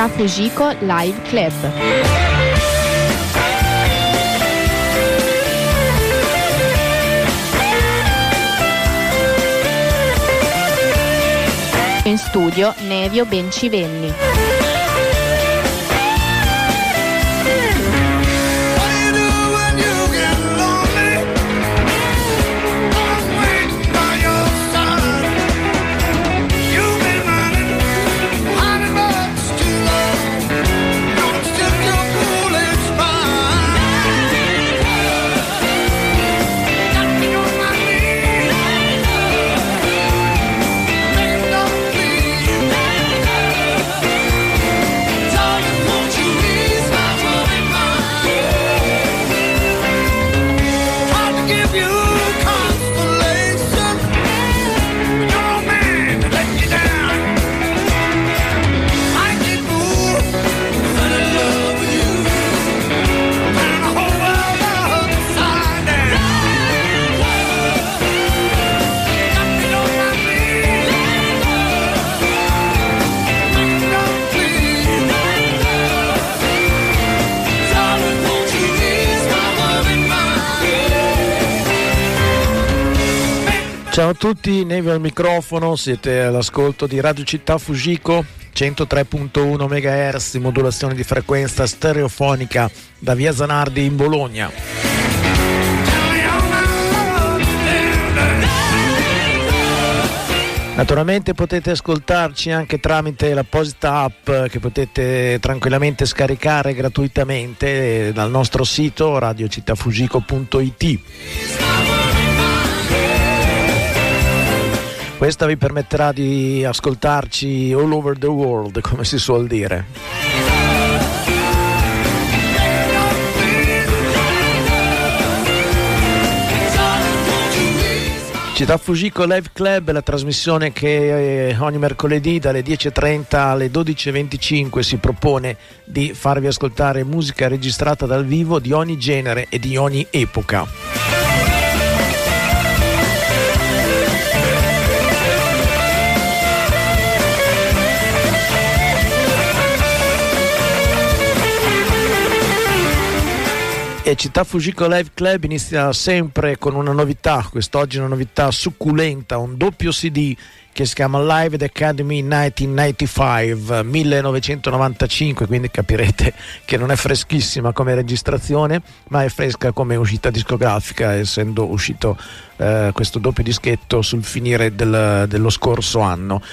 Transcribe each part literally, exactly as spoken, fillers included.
Città Fujiko Live Club. In studio Nevio Bencivenni. Ciao a tutti, Nevio al microfono, siete all'ascolto di Radio Città Fujiko, centotré virgola uno megahertz di modulazione di frequenza stereofonica da via Zanardi in Bologna. Naturalmente potete ascoltarci anche tramite l'apposita app che potete tranquillamente scaricare gratuitamente dal nostro sito radio città fujiko punto it. Questa vi permetterà di ascoltarci all over the world, come si suol dire. Città Fujiko Live Club è la trasmissione che ogni mercoledì dalle dieci e trenta alle dodici e venticinque si propone di farvi ascoltare musica registrata dal vivo di ogni genere e di ogni epoca. E Città Fujiko Live Club inizia sempre con una novità, quest'oggi una novità succulenta, un doppio C D che si chiama Live at Academy millenovecentonovantacinque, millenovecentonovantacinque, quindi capirete che non è freschissima come registrazione, ma è fresca come uscita discografica, essendo uscito eh, questo doppio dischetto sul finire del, dello scorso anno.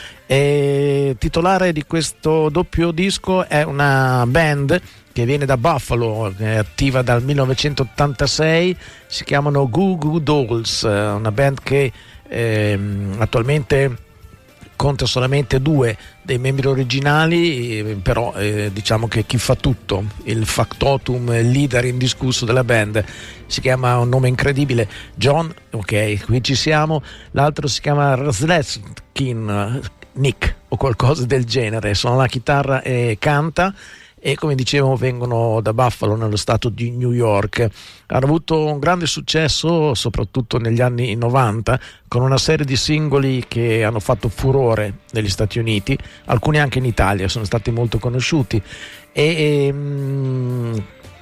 E titolare di questo doppio disco è una band che viene da Buffalo, è attiva dal millenovecentottantasei, si chiamano Goo Goo Dolls, una band che eh, attualmente conta solamente due dei membri originali, però eh, diciamo che chi fa tutto, il factotum, il leader indiscusso della band, si chiama, un nome incredibile, John, ok, qui ci siamo, l'altro si chiama Razleskin Nick o qualcosa del genere, suona la chitarra e canta. E come dicevo vengono da Buffalo, nello stato di New York. Hanno avuto un grande successo soprattutto negli anni novanta con una serie di singoli che hanno fatto furore negli Stati Uniti, alcuni anche in Italia, sono stati molto conosciuti e, e mh,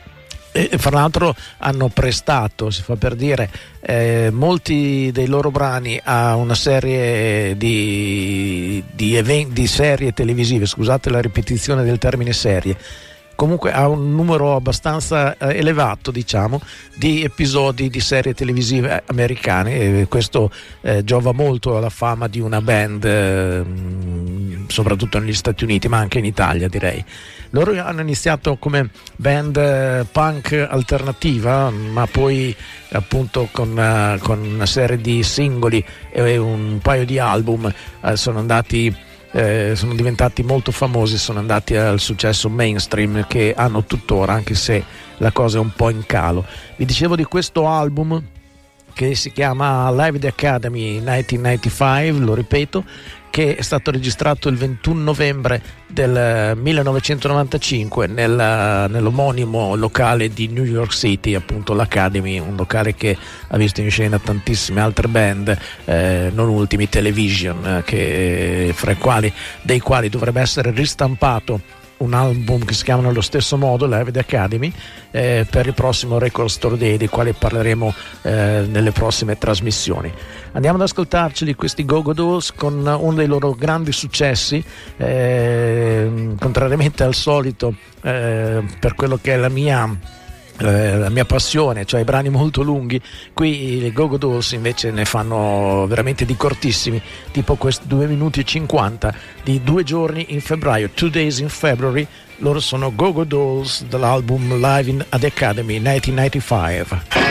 E fra l'altro hanno prestato, si fa per dire, eh, molti dei loro brani a una serie di, di, eventi, di serie televisive, scusate la ripetizione del termine serie, comunque ha un numero abbastanza eh, elevato, diciamo, di episodi di serie televisive americane, e questo eh, giova molto alla fama di una band, eh, soprattutto negli Stati Uniti, ma anche in Italia, direi. Loro hanno iniziato come band eh, punk alternativa, ma poi appunto con, uh, con una serie di singoli e un paio di album eh, sono andati Eh, sono diventati molto famosi, sono andati al successo mainstream che hanno tuttora, anche se la cosa è un po' in calo. Vi dicevo di questo album che si chiama Live at the Academy millenovecentonovantacinque, lo ripeto, che è stato registrato il ventuno novembre del millenovecentonovantacinque nel, nell'omonimo locale di New York City, appunto l'Academy, un locale che ha visto in scena tantissime altre band, eh, non ultimi Television, che, fra i quali, dei quali dovrebbe essere ristampato un album che si chiama nello stesso modo, Live at Academy, eh, per il prossimo Record Store Day, di quale parleremo eh, nelle prossime trasmissioni. Andiamo ad ascoltarci questi Go-Go Dolls con uno dei loro grandi successi, eh, contrariamente al solito, eh, per quello che è la mia Eh, la mia passione, cioè i brani molto lunghi. Qui i Go-Go Dolls invece ne fanno veramente di cortissimi, tipo questi due minuti e cinquanta di Due giorni in febbraio, Two Days in February. Loro sono Go-Go Dolls dall'album Live in, at the Academy millenovecentonovantacinque.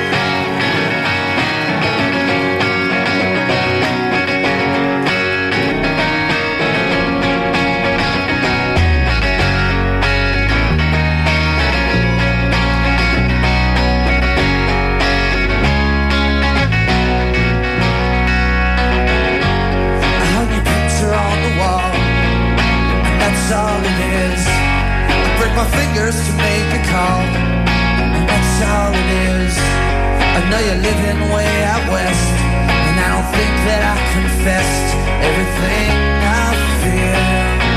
To make a call, and that's all it is. I know you're living way out west, and I don't think that I confessed everything I feel.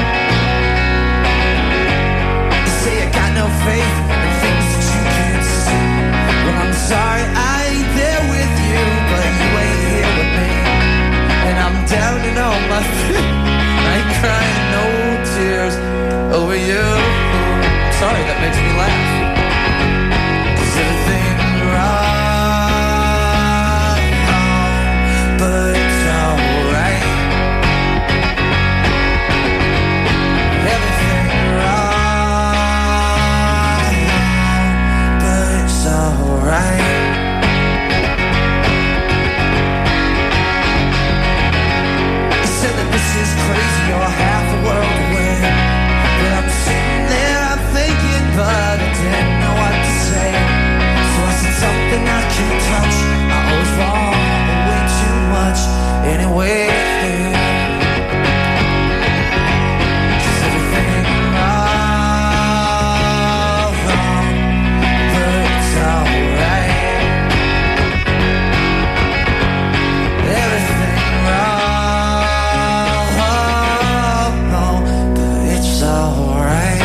You say you got no faith in things that you can't see. Well, I'm sorry I ain't there with you, but you ain't here with me, and I'm down in all my feet. I ain't crying no tears over you. Sorry, that makes me laugh. Is everything wrong? But it's alright. Everything wrong, but it's alright. You said that this is crazy, you're half a world away, but I'm sitting there, I'm thinking, but I didn't know what to say. So I said something I can't touch. I was wrong, but way too much anyway. 'Cause everything wrong, but it's alright. Everything wrong, but it's alright.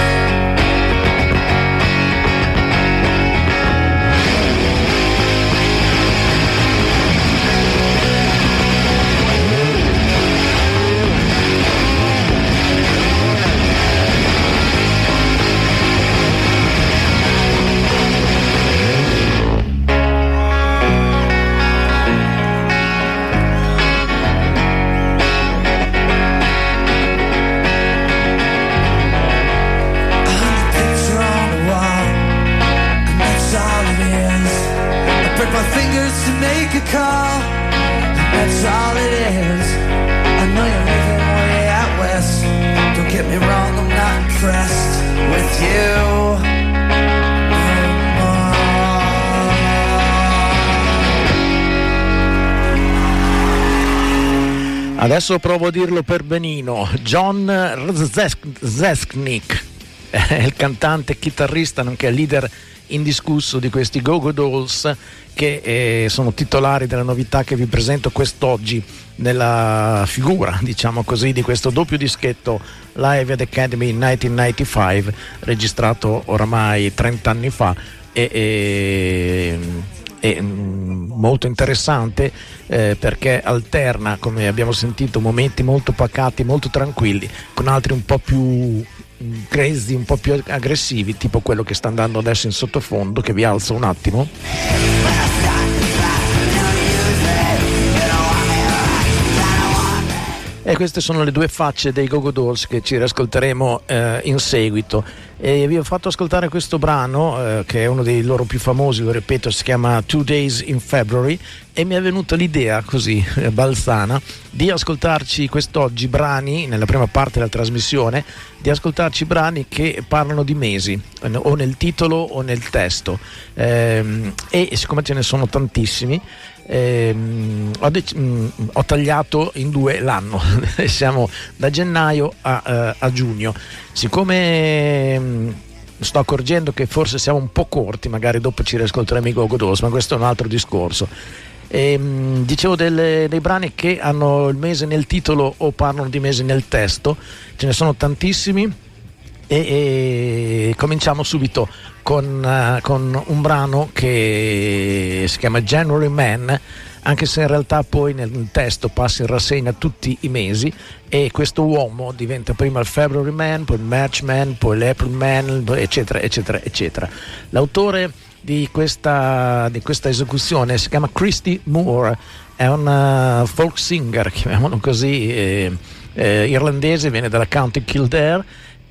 My fingers to make a call, that's all it is. I know you're living way out west. Don't get me wrong, I'm not impressed with you. Adesso provo a dirlo per benino. John Rzeznik è il cantante, chitarrista, nonché leader indiscusso di questi Go-Go Dolls, che eh, sono titolari della novità che vi presento quest'oggi nella figura, diciamo così, di questo doppio dischetto Live at Academy millenovecentonovantacinque, registrato oramai trenta anni fa e, e, e molto interessante, eh, perché alterna, come abbiamo sentito, momenti molto pacati, molto tranquilli, con altri un po' più crazy, un po' più aggressivi, tipo quello che sta andando adesso in sottofondo, che vi alzo un attimo. E queste sono le due facce dei Go-Go Dolls che ci riascolteremo eh, in seguito. E vi ho fatto ascoltare questo brano, eh, che è uno dei loro più famosi, lo ripeto, si chiama Two Days in February, e mi è venuta l'idea così eh, balzana di ascoltarci quest'oggi brani, nella prima parte della trasmissione, di ascoltarci brani che parlano di mesi, eh, o nel titolo o nel testo, eh, e siccome ce ne sono tantissimi, Eh, ho, dec- mh, ho tagliato in due l'anno. Siamo da gennaio a, uh, a giugno. Siccome mh, sto accorgendo che forse siamo un po' corti, magari dopo ci riascolteremo i Go-Go Dolls, ma questo è un altro discorso. E, mh, dicevo delle, dei brani che hanno il mese nel titolo o parlano di mese nel testo, ce ne sono tantissimi. e, e cominciamo subito con, uh, con un brano che si chiama January Man, anche se in realtà poi nel testo passa in rassegna tutti i mesi, e questo uomo diventa prima il February Man, poi il March Man, poi l'April Man, eccetera eccetera eccetera. L'autore di questa, di questa esecuzione si chiama Christy Moore, è una folk singer, chiamiamolo così, eh, eh, irlandese, viene dalla County Kildare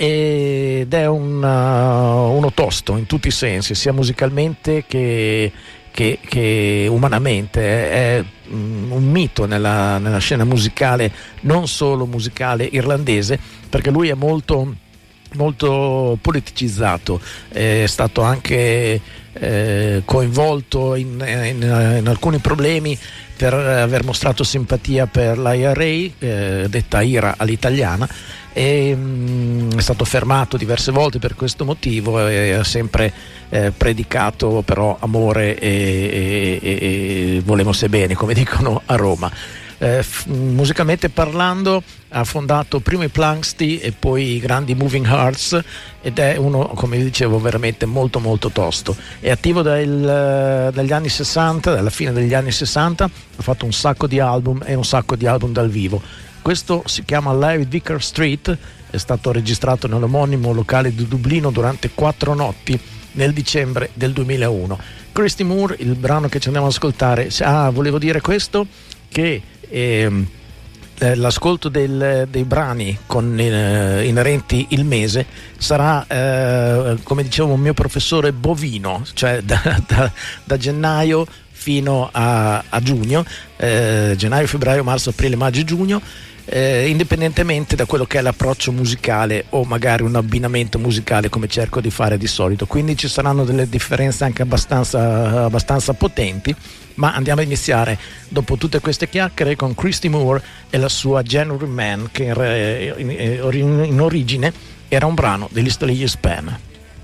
ed è un, uh, uno tosto in tutti i sensi, sia musicalmente che, che, che umanamente. È um, un mito nella, nella scena musicale, non solo musicale irlandese, perché lui è molto molto politicizzato, è stato anche eh, coinvolto in, in, in alcuni problemi per aver mostrato simpatia per l'I R A, eh, detta I R A all'italiana, e mh, è stato fermato diverse volte per questo motivo, e ha sempre eh, predicato però amore e, e, e, e volevose bene, come dicono a Roma. Eh, f- musicalmente parlando ha fondato prima i Planxty e poi i grandi Moving Hearts, ed è uno, come vi dicevo, veramente molto molto tosto. È attivo dal, dagli anni sessanta, dalla fine degli anni sessanta, ha fatto un sacco di album e un sacco di album dal vivo. Questo si chiama Live Vicar Street, è stato registrato nell'omonimo locale di Dublino durante quattro notti nel dicembre del duemilauno. Christy Moore, il brano che ci andiamo ad ascoltare. Ah, volevo dire questo, che ehm, eh, l'ascolto del, dei brani con eh, inerenti il mese sarà, eh, come dicevo, un mio professore bovino, cioè da, da, da gennaio fino a, a giugno, eh, gennaio, febbraio, marzo, aprile, maggio e giugno, eh, indipendentemente da quello che è l'approccio musicale o magari un abbinamento musicale, come cerco di fare di solito. Quindi ci saranno delle differenze anche abbastanza, abbastanza potenti, ma andiamo a iniziare dopo tutte queste chiacchiere con Christy Moore e la sua January Man, che in, in, in origine era un brano degli Stallion Span.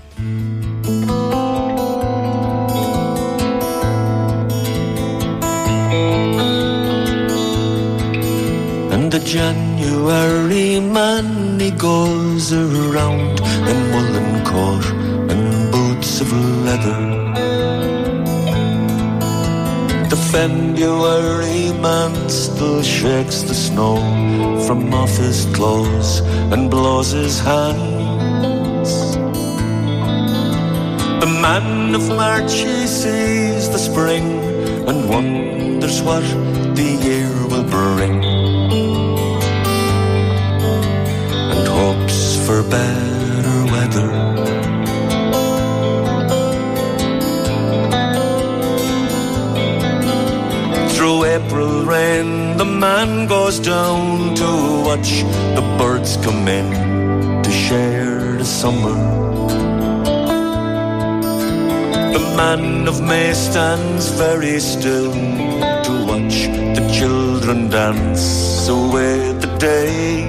And the January man, he goes around in woolen coat and boots of leather. The February man still shakes the snow from off his clothes and blows his hands. The man of March, he sees the spring and wonders what the year will bring, and hopes for better weather. Through April rain, the man goes down to watch the birds come in to share the summer. The man of May stands very still to watch the children dance away the day.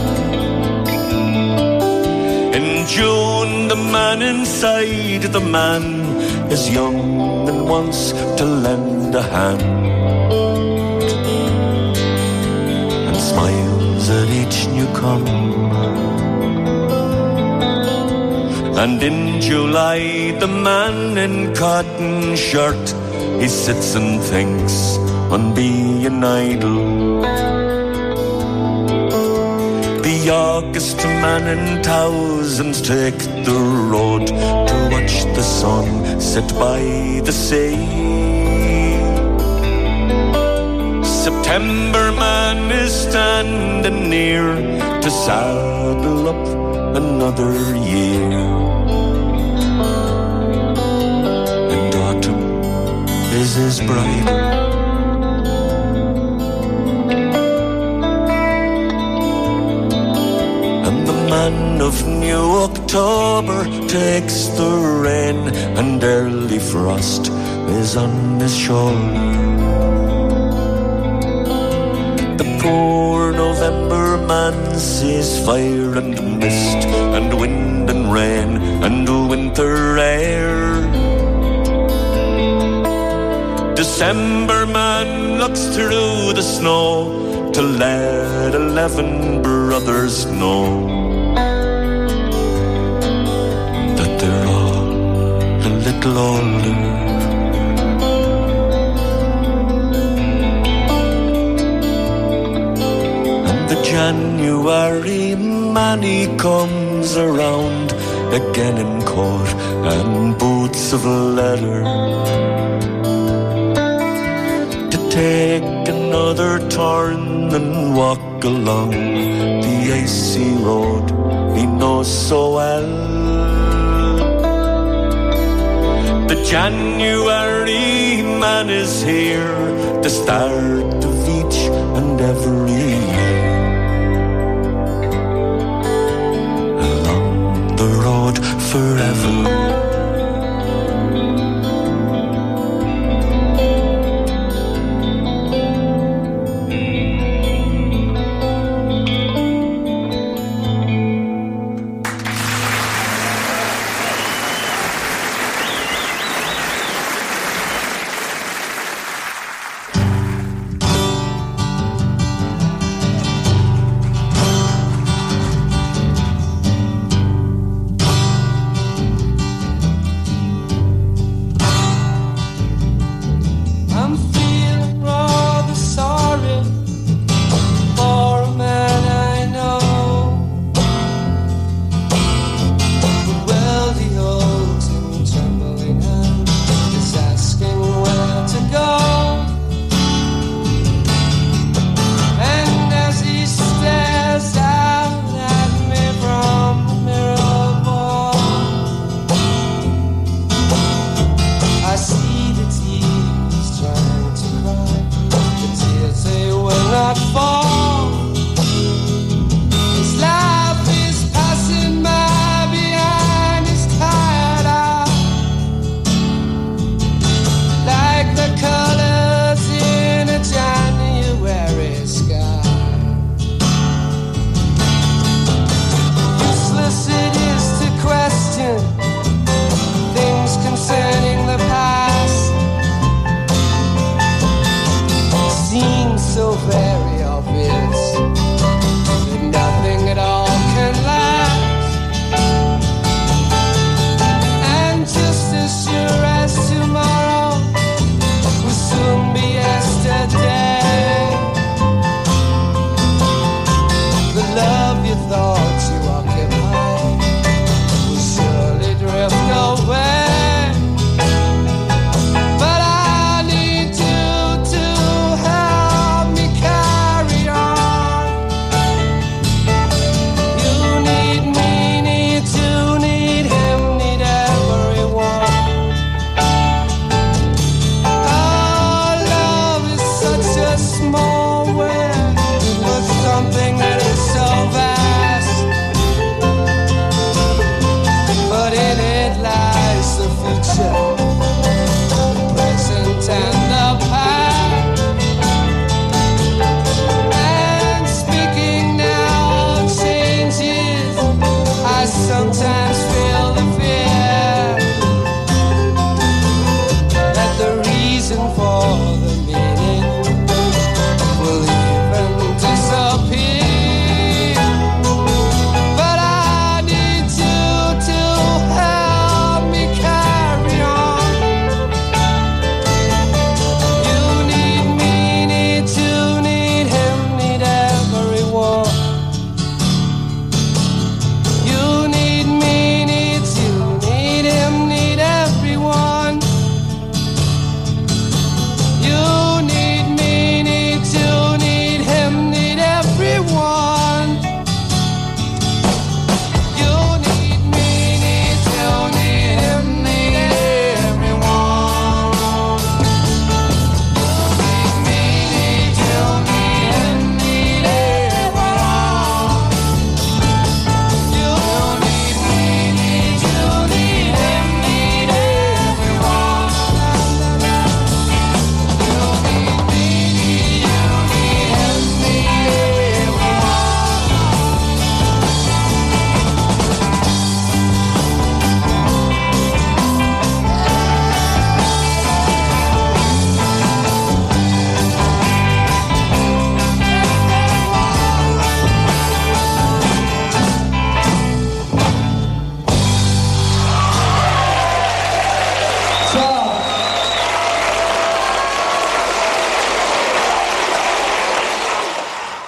In June, the man inside, the man is young and wants to lend a hand, smiles at each newcomer. And in July, the man in cotton shirt, he sits and thinks on being idle. The August man in thousands take the road to watch the sun set by the sea. September man is standing near to saddle up another year. And autumn is his bride. And the man of New October takes the rain, and early frost is on his shoulder. Poor November man sees fire and mist and wind and rain and winter air. December man looks through the snow to let eleven brothers know glólar. And the January money comes around again in coat and boots of leather, to take another turn and walk along the icy road he knows so well. The January man is here, the start of each and every year. Along the road forever.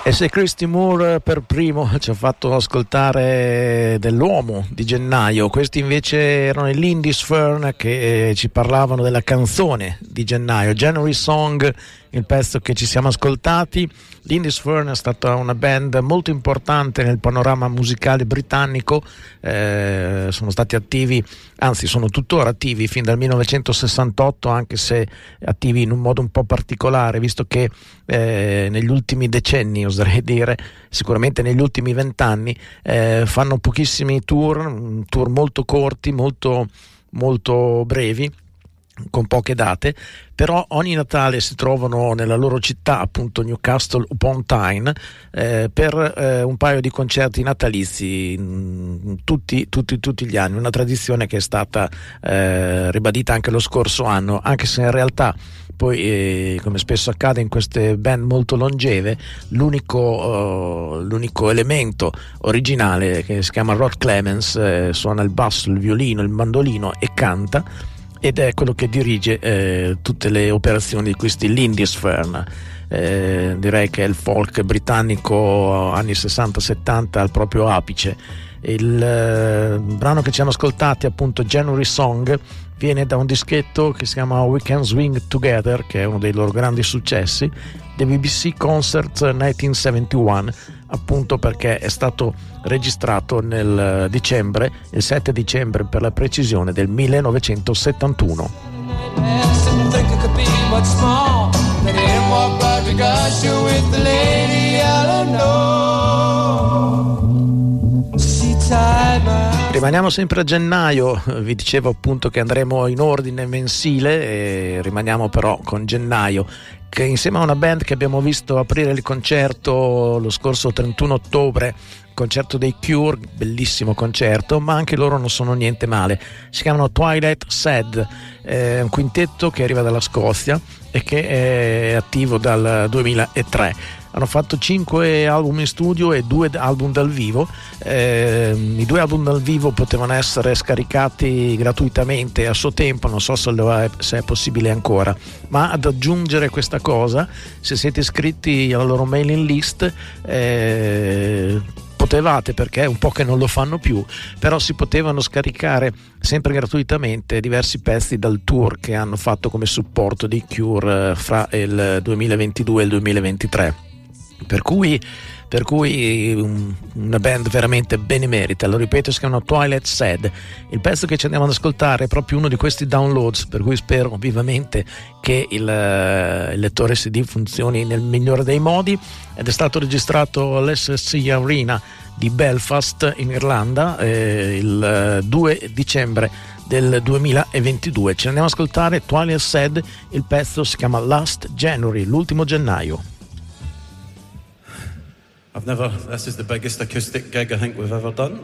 E se Christy Moore per primo ci ha fatto ascoltare dell'uomo di gennaio, questi invece erano i Lindisfarne che ci parlavano della canzone di gennaio, January Song, il pezzo che ci siamo ascoltati. Lindisfarne è stata una band molto importante nel panorama musicale britannico, eh, sono stati attivi, anzi sono tuttora attivi fin dal millenovecentosessantotto, anche se attivi in un modo un po' particolare, visto che eh, negli ultimi decenni, oserei dire, sicuramente negli ultimi vent'anni, eh, fanno pochissimi tour, tour molto corti, molto, molto brevi, con poche date, però ogni Natale si trovano nella loro città, appunto Newcastle upon Tyne, eh, per eh, un paio di concerti natalizi mh, tutti, tutti, tutti gli anni, una tradizione che è stata eh, ribadita anche lo scorso anno, anche se in realtà poi eh, come spesso accade in queste band molto longeve, l'unico, uh, l'unico elemento originale, che si chiama Rod Clemens, eh, suona il basso, il violino, il mandolino e canta, ed è quello che dirige eh, tutte le operazioni di questi Lindisfarne. Eh, direi che è il folk britannico anni sessanta settanta al proprio apice. Il eh, brano che ci hanno ascoltati, appunto January Song, viene da un dischetto che si chiama We Can Swing Together, che è uno dei loro grandi successi, The B B C Concert millenovecentosettantuno, appunto perché è stato registrato nel dicembre, il sette dicembre per la precisione, del millenovecentosettantuno. Rimaniamo sempre a gennaio, vi dicevo appunto che andremo in ordine mensile e rimaniamo però con gennaio, che insieme a una band che abbiamo visto aprire il concerto lo scorso trentuno ottobre, concerto dei Cure, bellissimo concerto, ma anche loro non sono niente male. Si chiamano Twilight Sad, è un quintetto che arriva dalla Scozia e che è attivo dal duemilatré. Hanno fatto cinque album in studio e due album dal vivo. Eh, i due album dal vivo potevano essere scaricati gratuitamente a suo tempo, non so se, lo è, se è possibile ancora, ma ad aggiungere questa cosa, se siete iscritti alla loro mailing list, eh, potevate, perché è un po' che non lo fanno più, però si potevano scaricare sempre gratuitamente diversi pezzi dal tour che hanno fatto come supporto dei Cure fra il duemilaventidue e il duemilaventitré. Per cui, per cui um, una band veramente benemerita. Lo ripeto, si chiama Twilight Sad. Il pezzo che ci andiamo ad ascoltare è proprio uno di questi downloads, per cui spero vivamente che il, uh, il lettore C D funzioni nel migliore dei modi, ed è stato registrato all'S S C Arena di Belfast in Irlanda eh, il uh, due dicembre del duemilaventidue. Ci andiamo ad ascoltare Twilight Sad, il pezzo si chiama Last January, l'ultimo gennaio. I've never, this is the biggest acoustic gig I think we've ever done.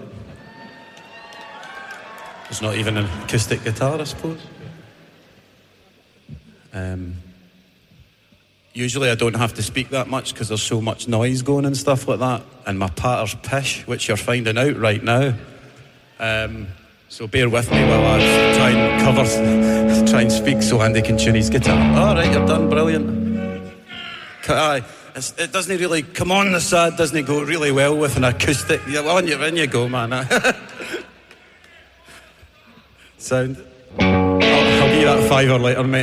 There's not even an acoustic guitar, I suppose. Um, usually I don't have to speak that much because there's so much noise going and stuff like that, and my patter's pish, which you're finding out right now. Um, so bear with me while I try and cover, try and speak so Andy can tune his guitar. All right, you're done, brilliant. Aye. It's, it doesn't really come on the sad, doesn't go really well with an acoustic. Yeah, well, on you, in you go, man. Sound. I'll, I'll give you that fiver later, mate.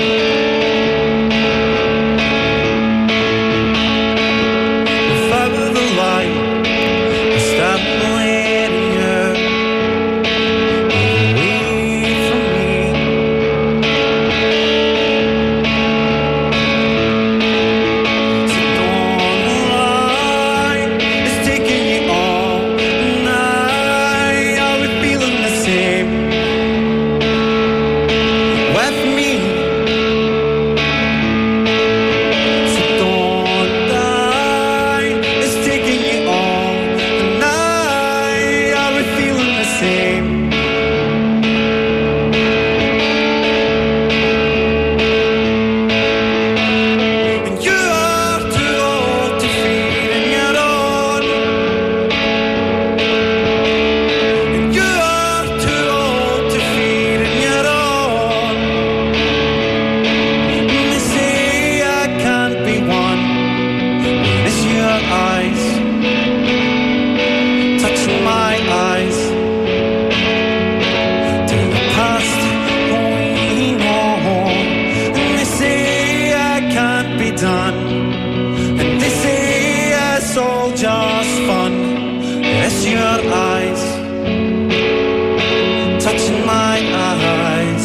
If I were your eyes, touching my eyes.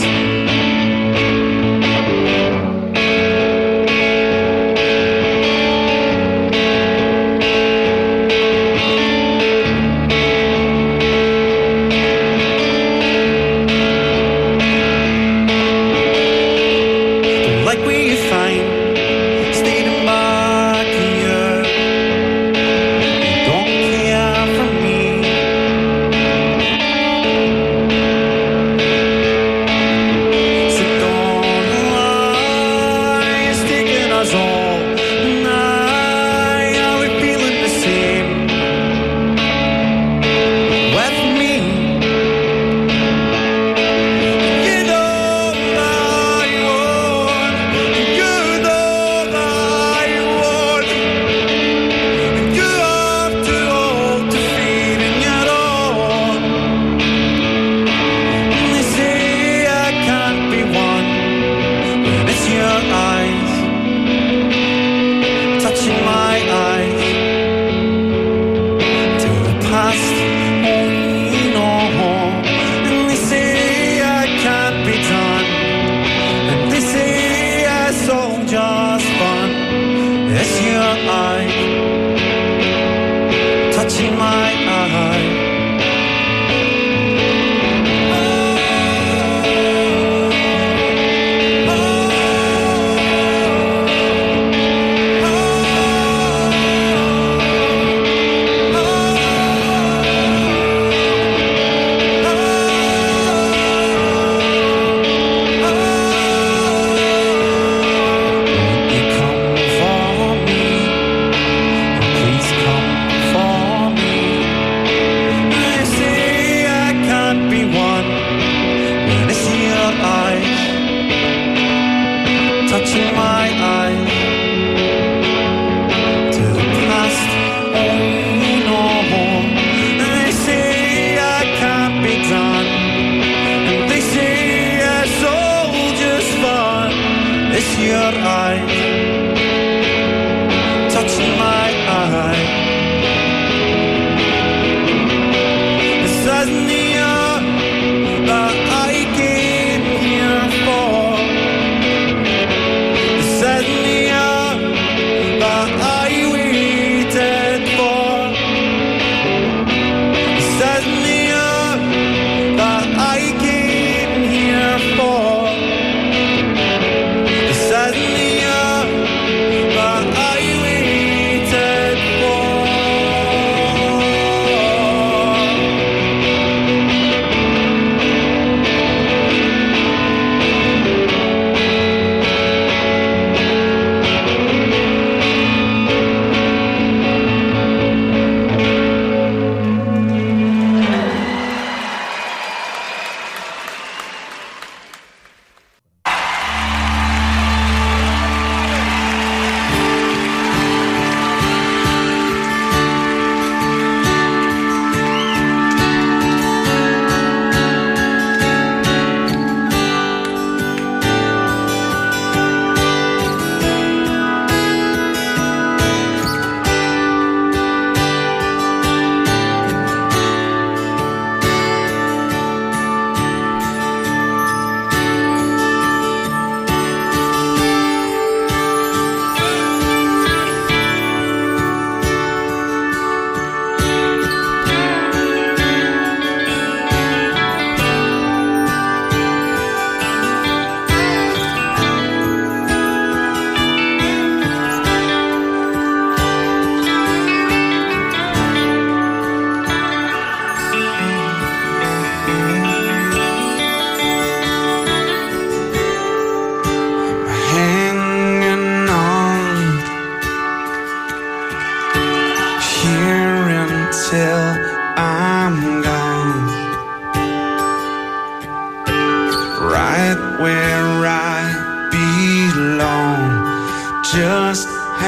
just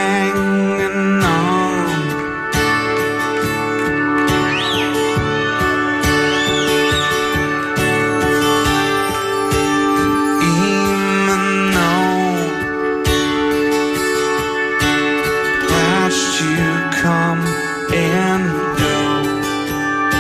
hanging on. Even though past you come and go,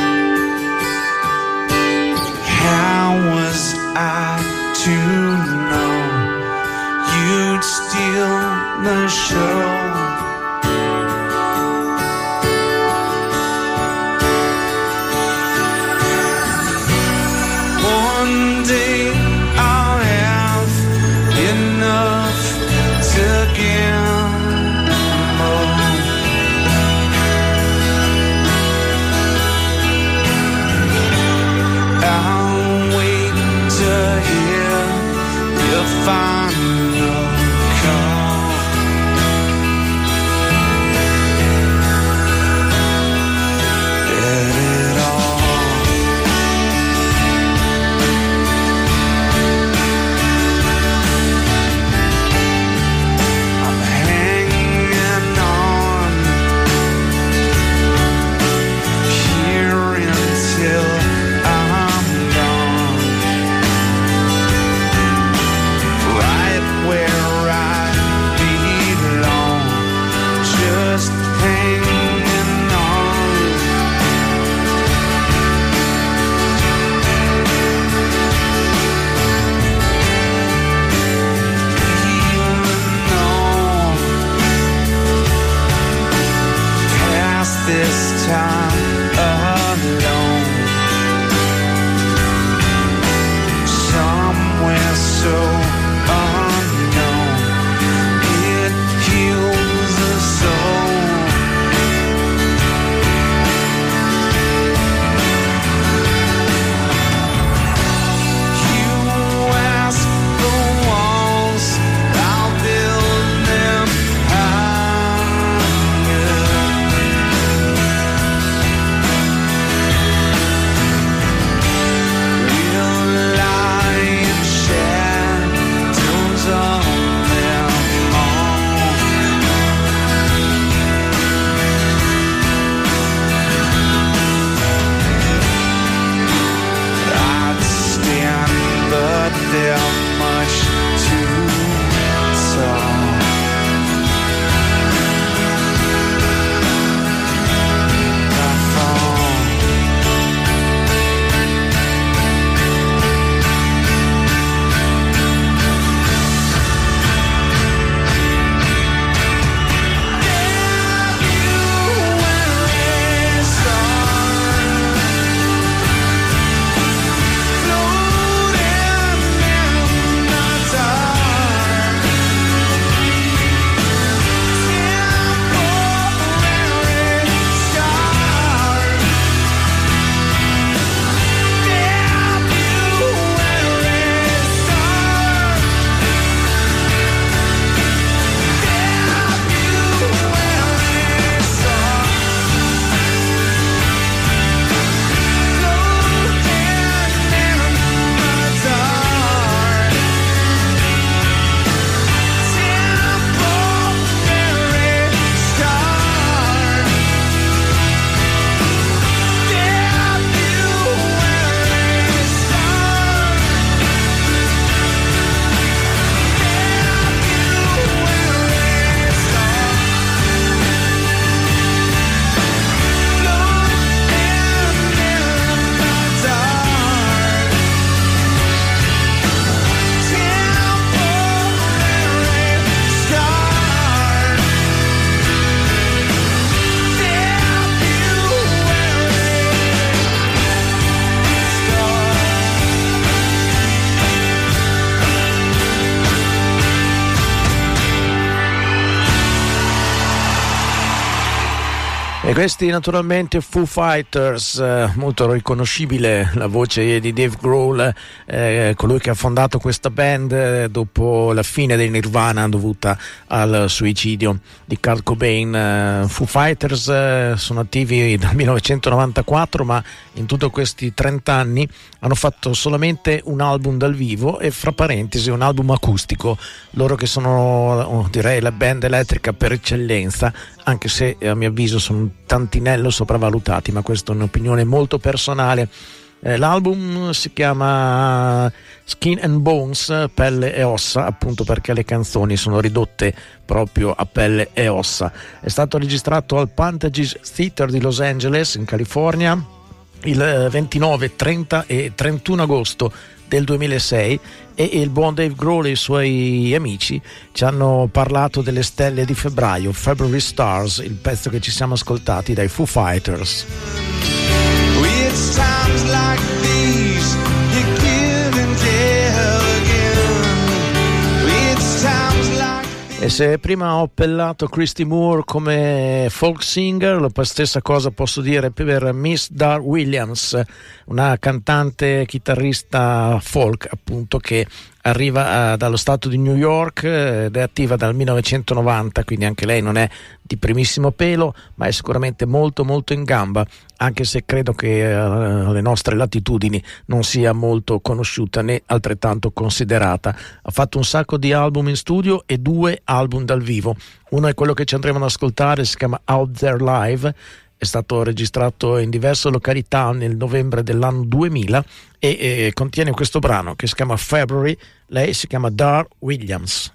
questi naturalmente Foo Fighters, eh, molto riconoscibile la voce di Dave Grohl, eh, colui che ha fondato questa band eh, dopo la fine dei Nirvana dovuta al suicidio di Kurt Cobain. Eh, Foo Fighters eh, sono attivi dal millenovecentonovantaquattro, ma in tutti questi trenta anni hanno fatto solamente un album dal vivo e, fra parentesi, un album acustico. Loro che sono, oh, direi, la band elettrica per eccellenza, anche se a mio avviso sono un tantinello sopravvalutati, ma questa è un'opinione molto personale. Eh, l'album si chiama Skin and Bones, pelle e ossa, appunto perché le canzoni sono ridotte proprio a pelle e ossa. È stato registrato al Pantages Theater di Los Angeles, in California, il ventinove, trenta e trentuno agosto del duemilasei, e il buon Dave Grohl e i suoi amici ci hanno parlato delle stelle di febbraio, February Stars, il pezzo che ci siamo ascoltati dai Foo Fighters. It's times like these you give and tell again. It's times like E se prima ho appellato Christy Moore come folk singer, la stessa cosa posso dire per Miss Dar Williams, una cantante chitarrista folk, appunto, che arriva uh, dallo stato di New York ed è attiva dal millenovecentonovanta, quindi anche lei non è di primissimo pelo, ma è sicuramente molto molto in gamba, anche se credo che uh, alle nostre latitudini non sia molto conosciuta né altrettanto considerata. Ha fatto un sacco di album in studio e due album dal vivo. Uno è quello che ci andremo ad ascoltare, si chiama Out There Live, è stato registrato in diverse località nel novembre dell'anno duemila e, e contiene questo brano che si chiama February. Lei si chiama Dar Williams.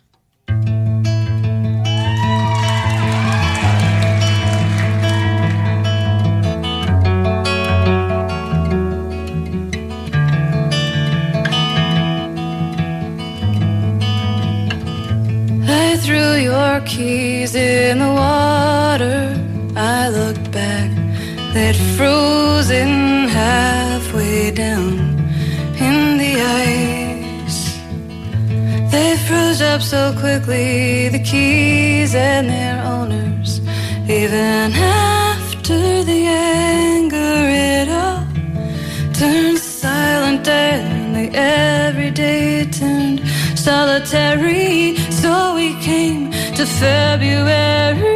I threw your keys in the water. I looked back, they'd frozen halfway down in the ice. They froze up so quickly, the keys and their owners. Even after the anger, it all turned silent and the everyday turned solitary. So we came to February.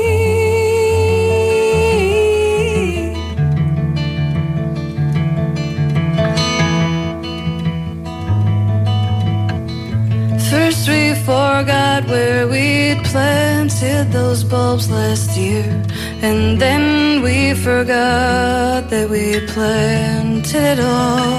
First we forgot where we'd planted those bulbs last year, and then we forgot that we planted all.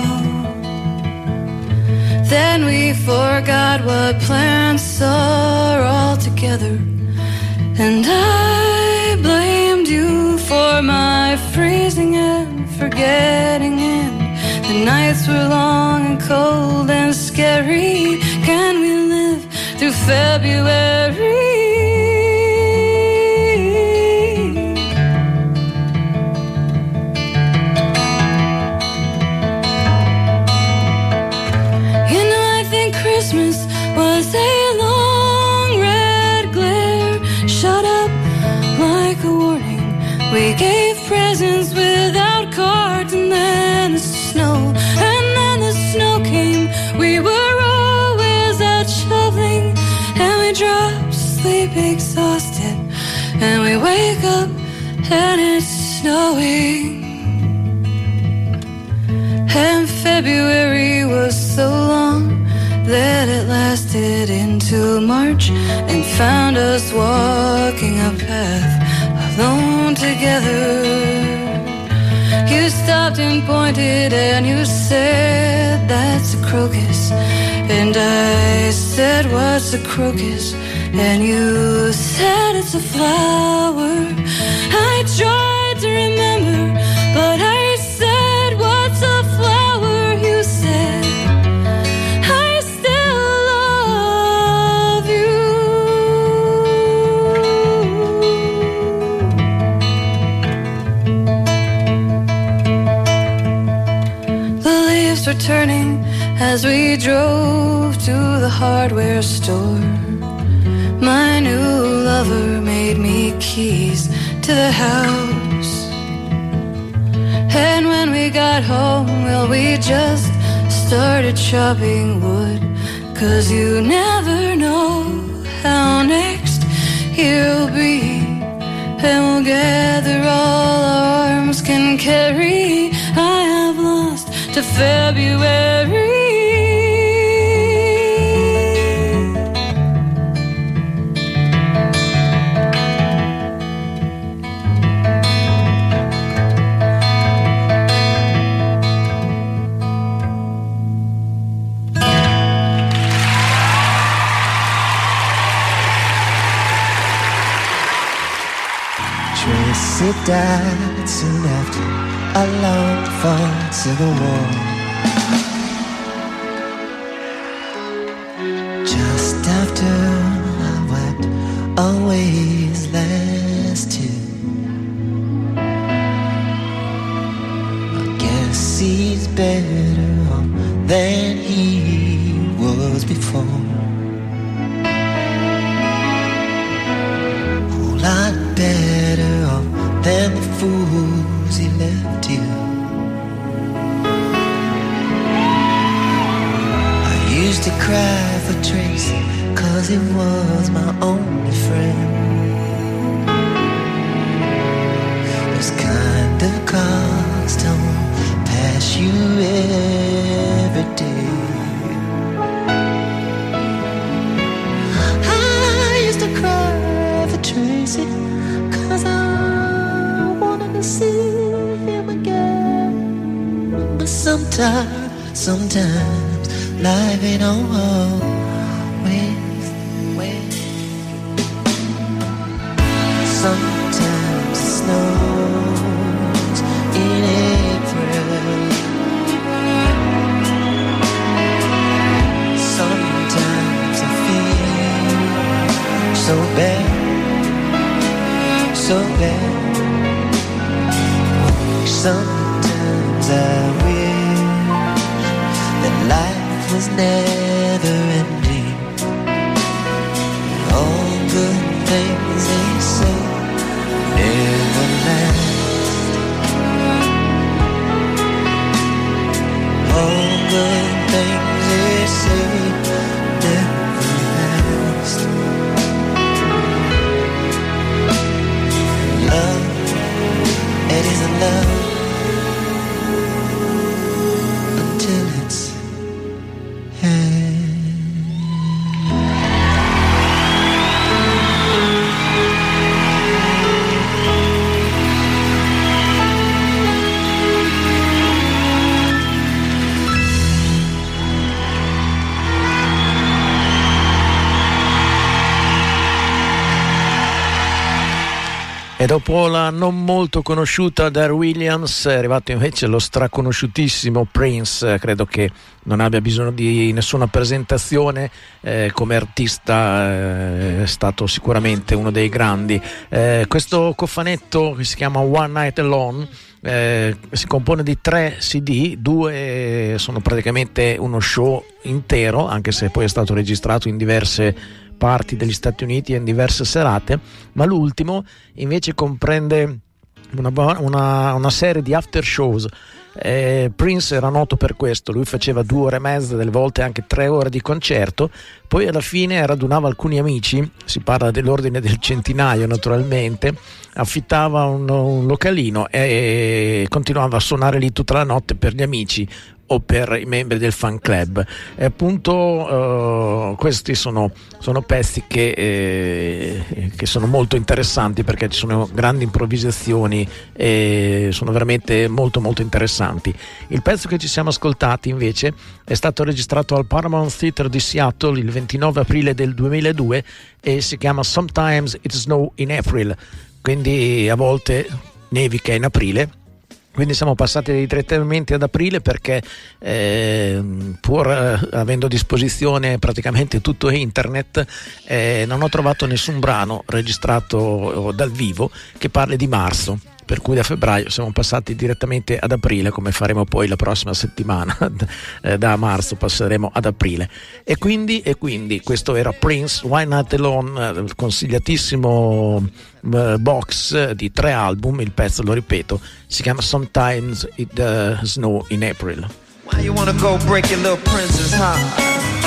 Then we forgot what plants are all together, and I blamed you for my freezing and forgetting, and the nights were long and cold and scary. Can we live through February? You know, I think Christmas was a long red glare, shut up like a warning. We gave presents without cards, and then the snow, and then the snow came. We were shoveling, and we drop sleep exhausted, and we wake up and it's snowing. And February was so long that it lasted into March and found us walking a path alone together. You stopped and pointed and you said, that's a crocus. And I said, what's a crocus? And you said, it's a flower. I tried to remember, but I said, what's a flower? You said, I still love you. The leaves were turning as we drove to the hardware store. My new lover made me keys to the house. And when we got home, well, we just started chopping wood. 'Cause you never know how next year'll be. And we'll gather all our arms can carry. I have lost to February. Tracy died soon after a long fought civil war. Just after I wiped away his last tear. I guess he's better off than he was before. Whole lot better off than the fools he left here. I used to cry for Tracy 'cause he was my only friend. This kind of cost don't pass you every day. I used to cry for Tracy 'cause I to see him again. But sometimes, sometimes life ain't always way. Sometimes it snows in April. Sometimes I feel so bad, so bad. Sometimes I wish that life was never ending. All good things they say never last. All good things they say never last. Love, it isn't love until it's E dopo la non molto conosciuta Dar Williams è arrivato invece lo straconosciutissimo Prince. Credo che non abbia bisogno di nessuna presentazione, eh, come artista eh, è stato sicuramente uno dei grandi. Eh, questo cofanetto che si chiama One Night Alone eh, si compone di tre C D, due sono praticamente uno show intero, anche se poi è stato registrato in diverse parti degli Stati Uniti e in diverse serate, ma l'ultimo invece comprende una, una, una serie di after shows. Eh, Prince era noto per questo, lui faceva due ore e mezza, delle volte anche tre ore di concerto, poi alla fine radunava alcuni amici, si parla dell'ordine del centinaio naturalmente, affittava un, un localino e continuava a suonare lì tutta la notte per gli amici o per i membri del fan club. E appunto uh, questi sono, sono pezzi che, eh, che sono molto interessanti, perché ci sono grandi improvvisazioni e sono veramente molto molto interessanti. Il pezzo che ci siamo ascoltati invece è stato registrato al Paramount Theatre di Seattle il ventinove aprile del duemiladue e si chiama Sometimes It Snow in April, quindi a volte nevica in aprile. Quindi siamo passati direttamente ad aprile, perché eh, pur eh, avendo a disposizione praticamente tutto internet, eh, non ho trovato nessun brano registrato dal vivo che parli di marzo. per cui da febbraio siamo passati direttamente ad aprile, come faremo poi la prossima settimana. Da marzo passeremo ad aprile, e quindi, e quindi questo era Prince, Why Not Alone, consigliatissimo uh, box di tre album. Il pezzo, lo ripeto, si chiama Sometimes It uh, Snow in April. Why you wanna go break your little prince's heart?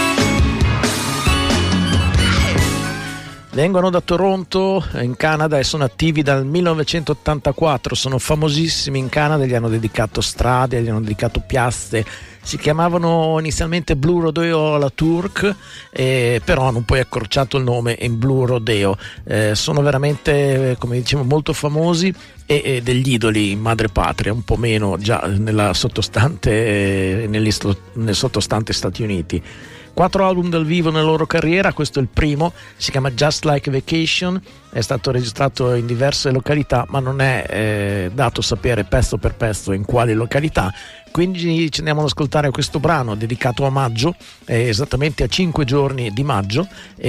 Vengono da Toronto, in Canada, e sono attivi dal millenovecentottantaquattro, sono famosissimi in Canada, gli hanno dedicato strade, gli hanno dedicato piazze. Si chiamavano inizialmente Blue Rodeo alla Turk, eh, però hanno poi accorciato il nome in Blue Rodeo. Eh, sono veramente, come diciamo, molto famosi e, e degli idoli in madrepatria, un po' meno già nella sottostante, eh, negli, nel sottostante Stati Uniti. Quattro album dal vivo nella loro carriera, questo è il primo, si chiama Just Like Vacation, è stato registrato in diverse località, ma non è eh, dato sapere pezzo per pezzo in quali località, quindi ci andiamo ad ascoltare questo brano dedicato a maggio, eh, esattamente a cinque giorni di maggio,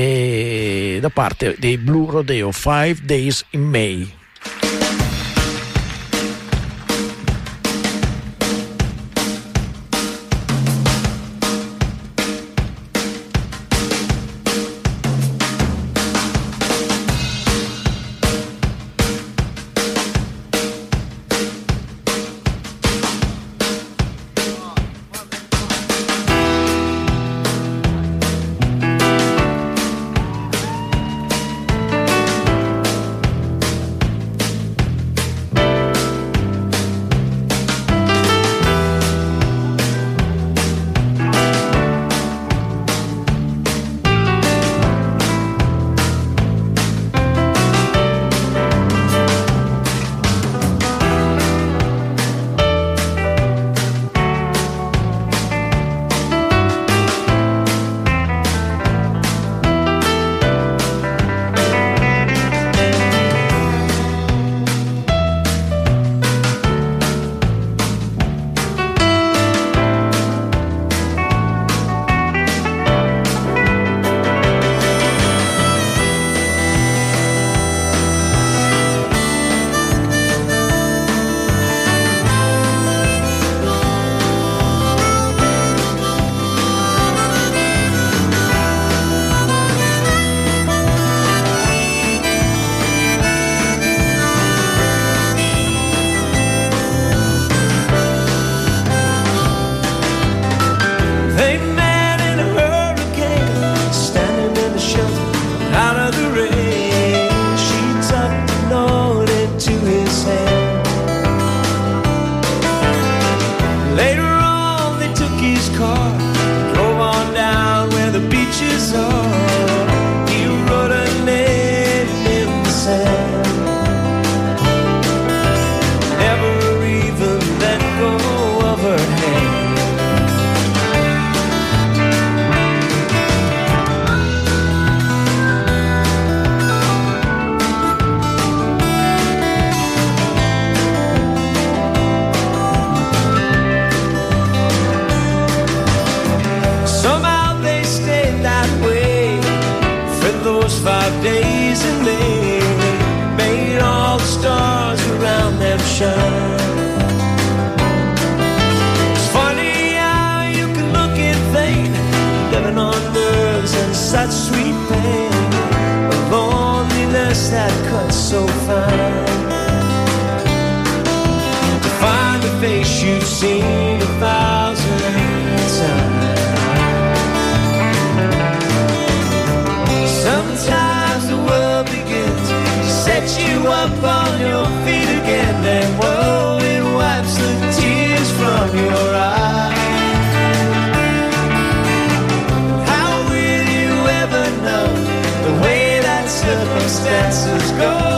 e da parte dei Blue Rodeo, Five Days in May.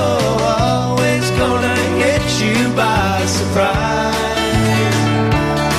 Always gonna hit you by surprise.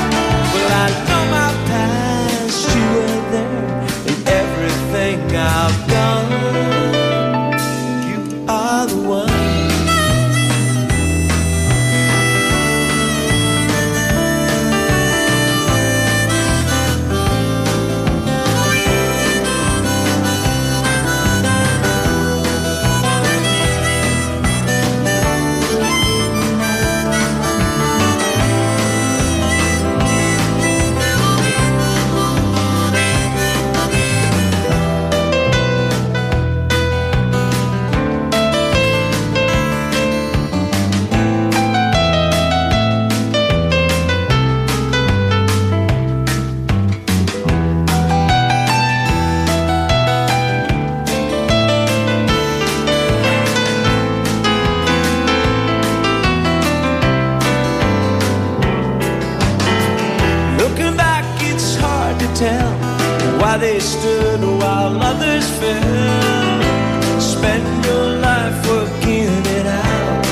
how they stood while others fell. Spend your life working it out.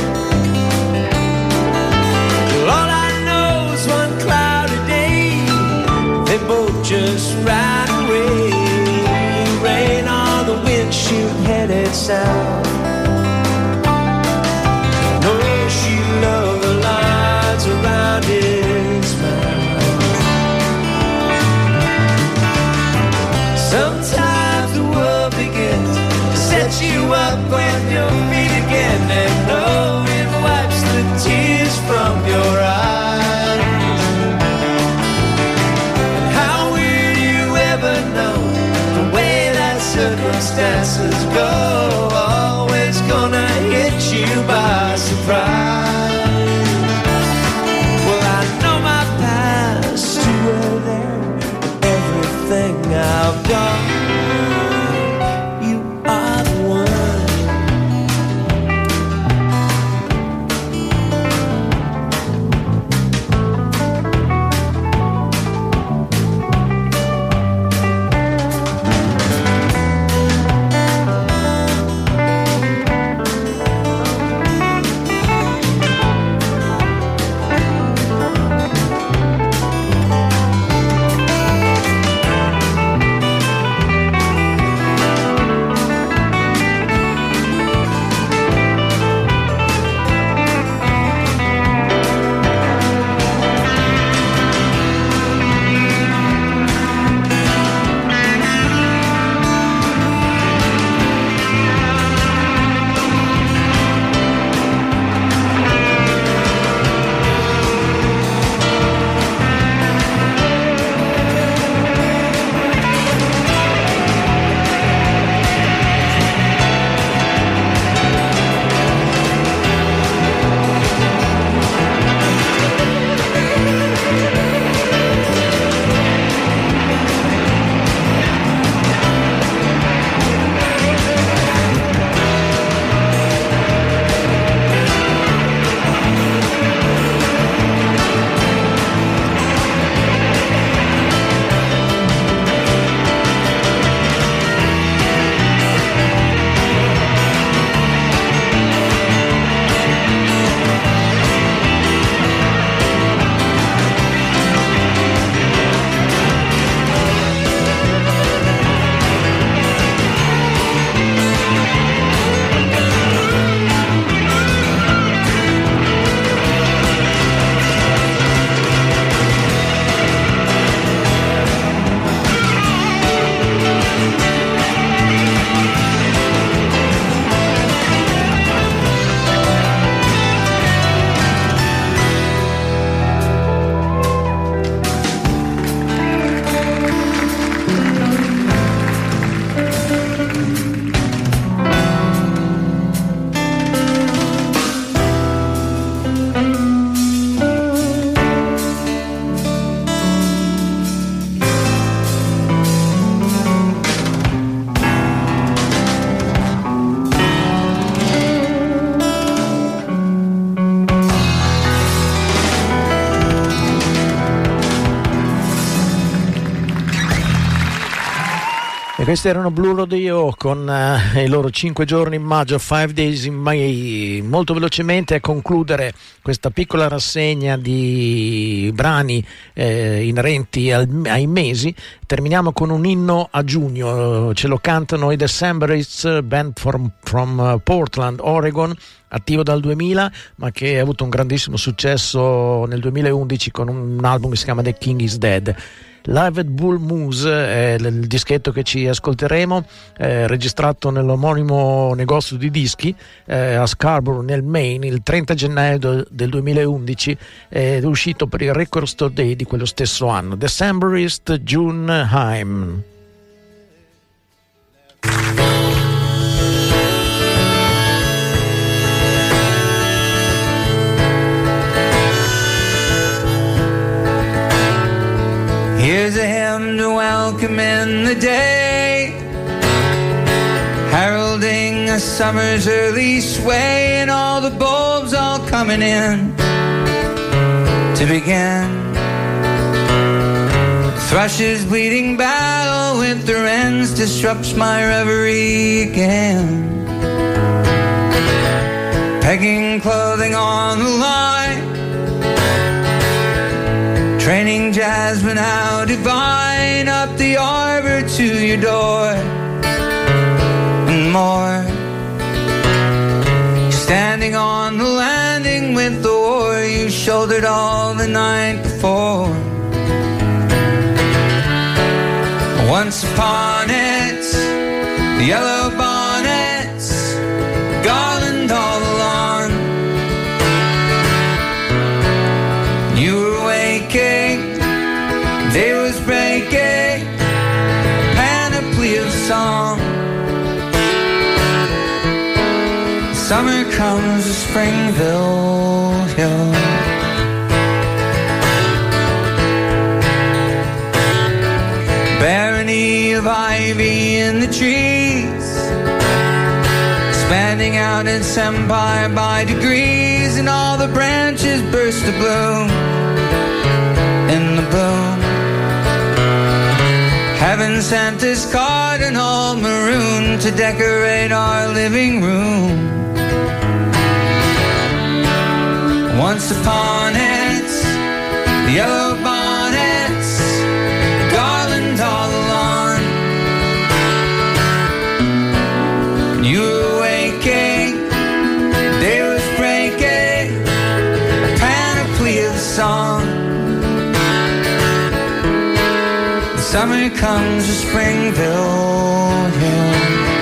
Well, all I know is one cloudy day they both just ran away. Rain on the windshield headed south. No, she loved the lines around his mouth. Sometimes the world begins to set you up on your feet again, and no, it wipes the tears from your eyes. And how will you ever know the way that circumstances go? Always gonna hit you by surprise. Well, I know my past too well there, and everything I've done. You are the one. E questi erano Blue Rodeo con uh, i loro cinque giorni in maggio, Five Days in May. Molto velocemente a concludere questa piccola rassegna di brani eh, inerenti al, ai mesi, terminiamo con un inno a giugno. Ce lo cantano i Decemberists, band from, from uh, Portland, Oregon, attivo dal duemila, ma che ha avuto un grandissimo successo nel duemilaundici con un album che si chiama The King is Dead. Live at Bull Moose è il dischetto che ci ascolteremo, eh, registrato nell'omonimo negozio di dischi eh, a Scarborough nel Maine il trenta gennaio del, del duemilaundici, ed è uscito per il Record Store Day di quello stesso anno. Decemberist, June Haim. Here's a hymn to welcome in the day, heralding a summer's early sway, and all the bulbs all coming in to begin. Thrushes bleeding battle with their ends disrupts my reverie again. Pegging clothing on the line, training jasmine how divine, up the arbor to your door and more. Standing on the landing with the war you shouldered all the night before. Once upon it, the yellow bonnets, garland all along. You were waking, day was breaking, panoply of song. Summer comes to Springville Hill. Barony of ivy in the trees, expanding out its empire by degrees, and all the branches burst to bloom in the bloom. Heaven sent this cardinal maroon to decorate our living room. Once upon it, the yellow bonnets, garland all along. You were waking, day was breaking, a panoply of song. Summer comes to Springville Hill.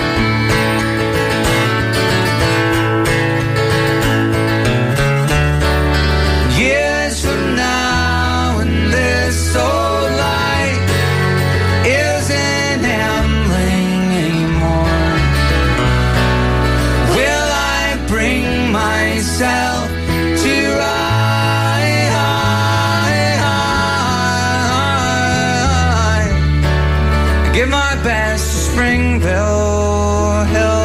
Give my best to Springville Hill.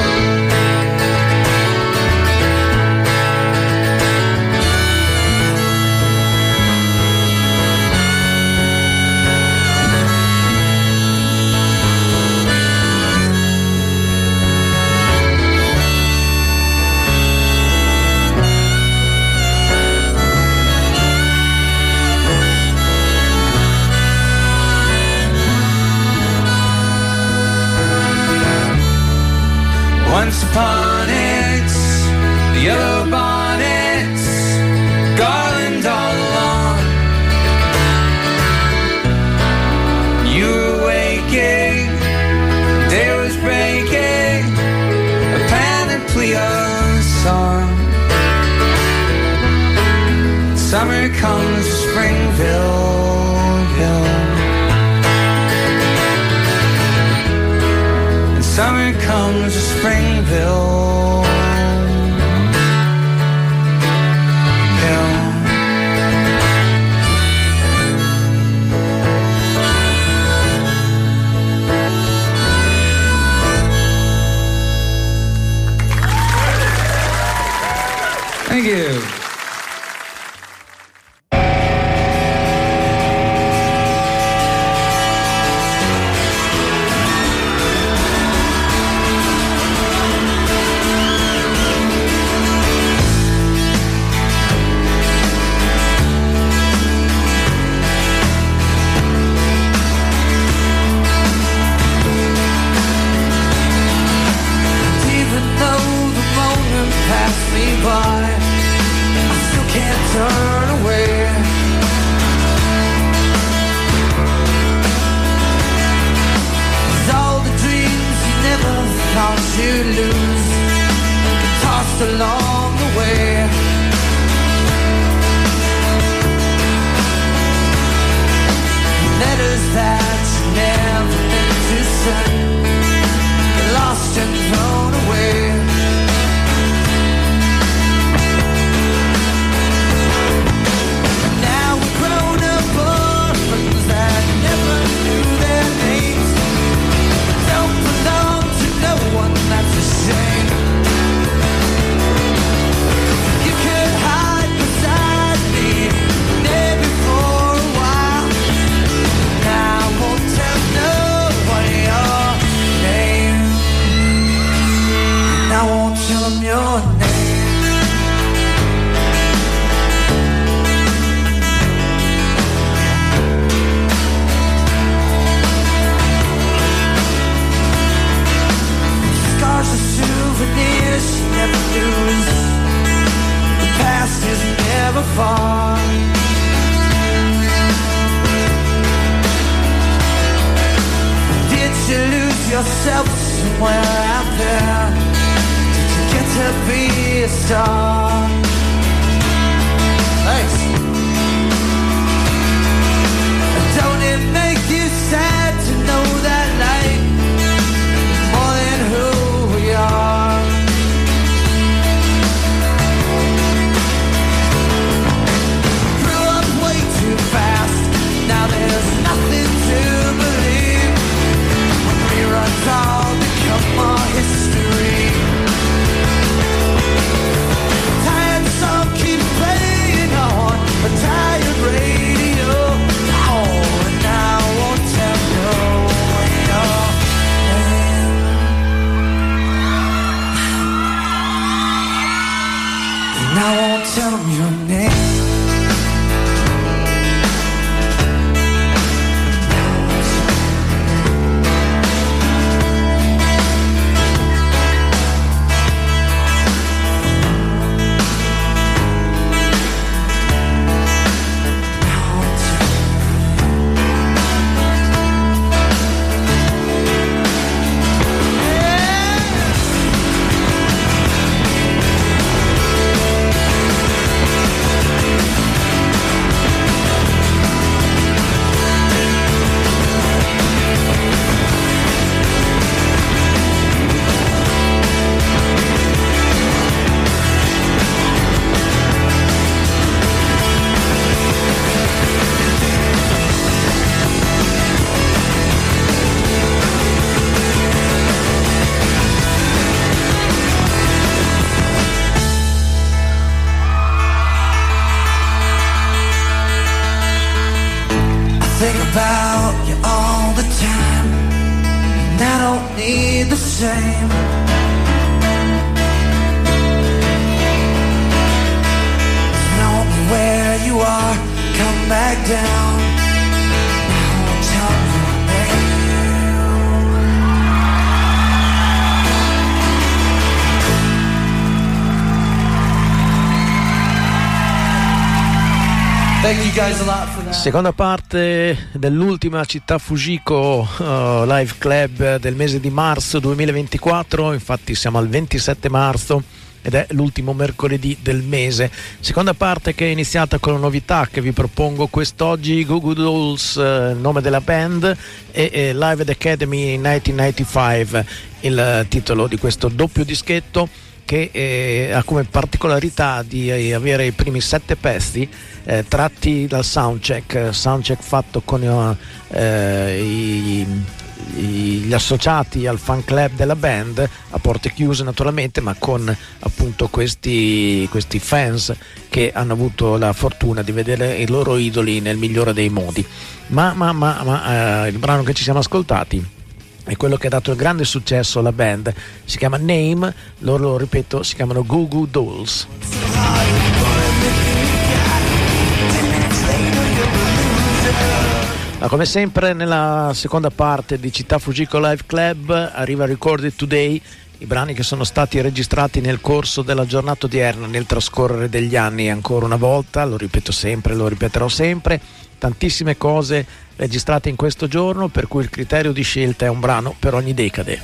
Once upon it, the yellow bonnets, garland all along. You were waking, day was breaking, a panoply of song. Summer comes to Springville Hill. Summer comes to Springville Hill. Thank you. star. Thanks. Don't it make you sad to know that light more than who we are? Grew up way too fast, now there's nothing to believe. When reruns all become our history. Tired song keeps playing on a tired radio. Oh, and I won't tell you your name. And I won't tell them your name. Think about you all the time, and I don't need the same. Know me where you are, come back down. I won't tell your name. Thank you guys a lot for that. Seconda parte dell'ultima Città Fujiko uh, Live Club del mese di marzo duemilaventiquattro, infatti siamo al ventisette marzo ed è l'ultimo mercoledì del mese. Seconda parte che è iniziata con una novità che vi propongo quest'oggi, Goo Goo Dolls, il nome della band, e, e Live at Academy millenovecentonovantacinque, il titolo di questo doppio dischetto che eh, ha come particolarità di eh, avere i primi sette pezzi eh, tratti dal soundcheck, soundcheck fatto con eh, i, i, gli associati al fan club della band, a porte chiuse naturalmente, ma con appunto questi, questi fans che hanno avuto la fortuna di vedere i loro idoli nel migliore dei modi. Ma, ma, ma, ma eh, il brano che ci siamo ascoltati è quello che ha dato il grande successo alla band, si chiama Name, loro, lo ripeto, si chiamano Goo Goo Dolls. Ma come sempre nella seconda parte di Città Fujiko Live Club arriva Recorded Today, i brani che sono stati registrati nel corso della giornata odierna, nel trascorrere degli anni. Ancora una volta, lo ripeto sempre, lo ripeterò sempre, tantissime cose registrate in questo giorno, per cui il criterio di scelta è un brano per ogni decade.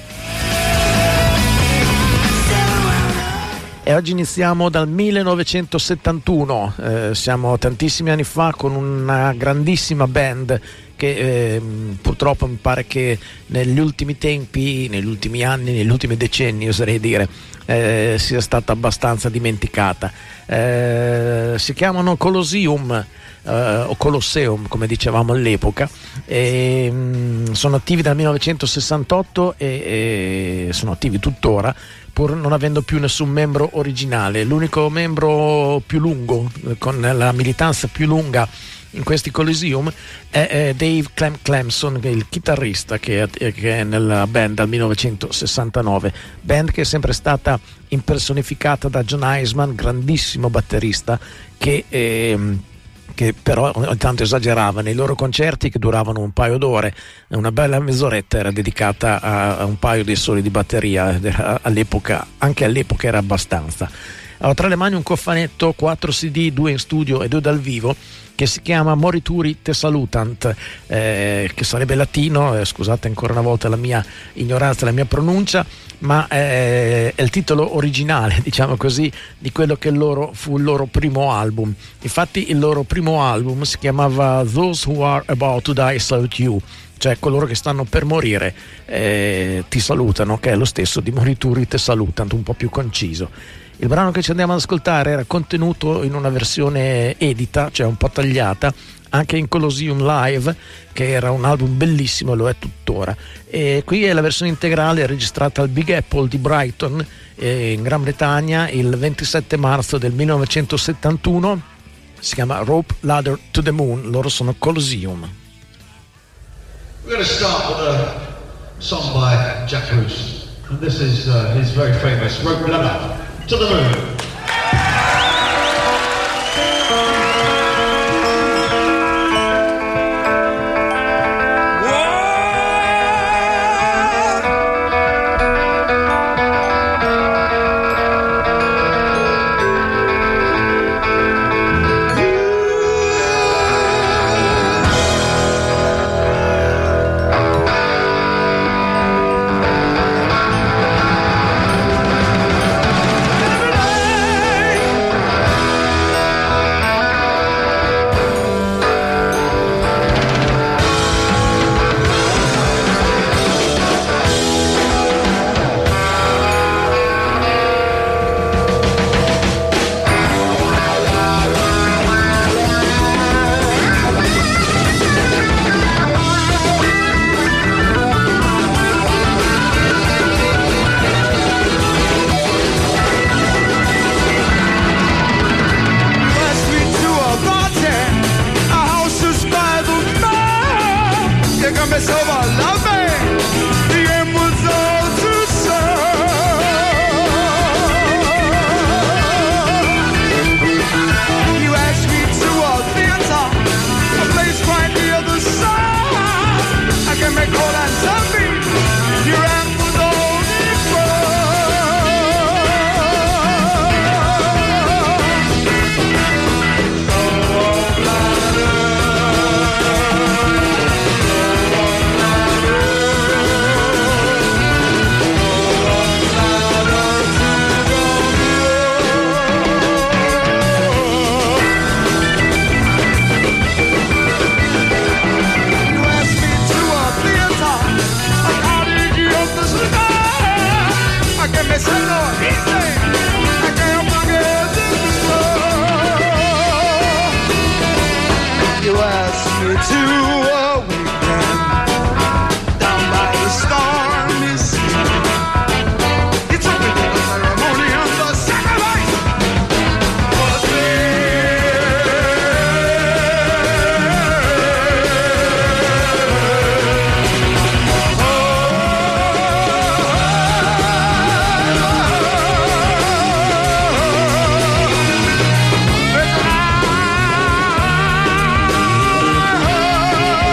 E oggi iniziamo dal millenovecentosettantuno, eh, siamo tantissimi anni fa, con una grandissima band che eh, purtroppo mi pare che negli ultimi tempi, negli ultimi anni, negli ultimi decenni oserei dire, eh, sia stata abbastanza dimenticata. Eh, si chiamano Colosseum, Uh, o Colosseum come dicevamo all'epoca, e, mh, sono attivi dal millenovecentosessantotto e, e sono attivi tuttora, pur non avendo più nessun membro originale. L'unico membro più lungo, con la militanza più lunga in questi Colosseum, è, è Dave Clem Clemson, che è il chitarrista che è, che è nella band dal millenovecentosessantanove, band che è sempre stata impersonificata da John Eisman, grandissimo batterista, che è, che però ogni tanto esagerava nei loro concerti, che duravano un paio d'ore. Una bella mezz'oretta era dedicata a, a un paio di soli di batteria. All'epoca, anche all'epoca era abbastanza. Ho tra le mani un cofanetto, quattro C D, due in studio e due dal vivo, che si chiama Morituri te salutant, eh, che sarebbe latino, eh, scusate ancora una volta la mia ignoranza, la mia pronuncia, ma eh, è il titolo originale, diciamo così, di quello che loro, fu il loro primo album. Infatti il loro primo album si chiamava Those Who Are About to Die Salute You, cioè coloro che stanno per morire eh, ti salutano, che è lo stesso di Morituri te salutant, un po' più conciso. Il brano che ci andiamo ad ascoltare era contenuto in una versione edita, cioè un po' tagliata, anche in Colosseum Live, che era un album bellissimo e lo è tuttora. E qui è la versione integrale registrata al Big Apple di Brighton, eh, in Gran Bretagna, il ventisette marzo del millenovecentosettantuno. Si chiama Rope Ladder to the Moon, loro sono Colosseum. We're going to start with a song by Jack Bruce, and this is uh, his very famous Rope Ladder to the Moon. Oh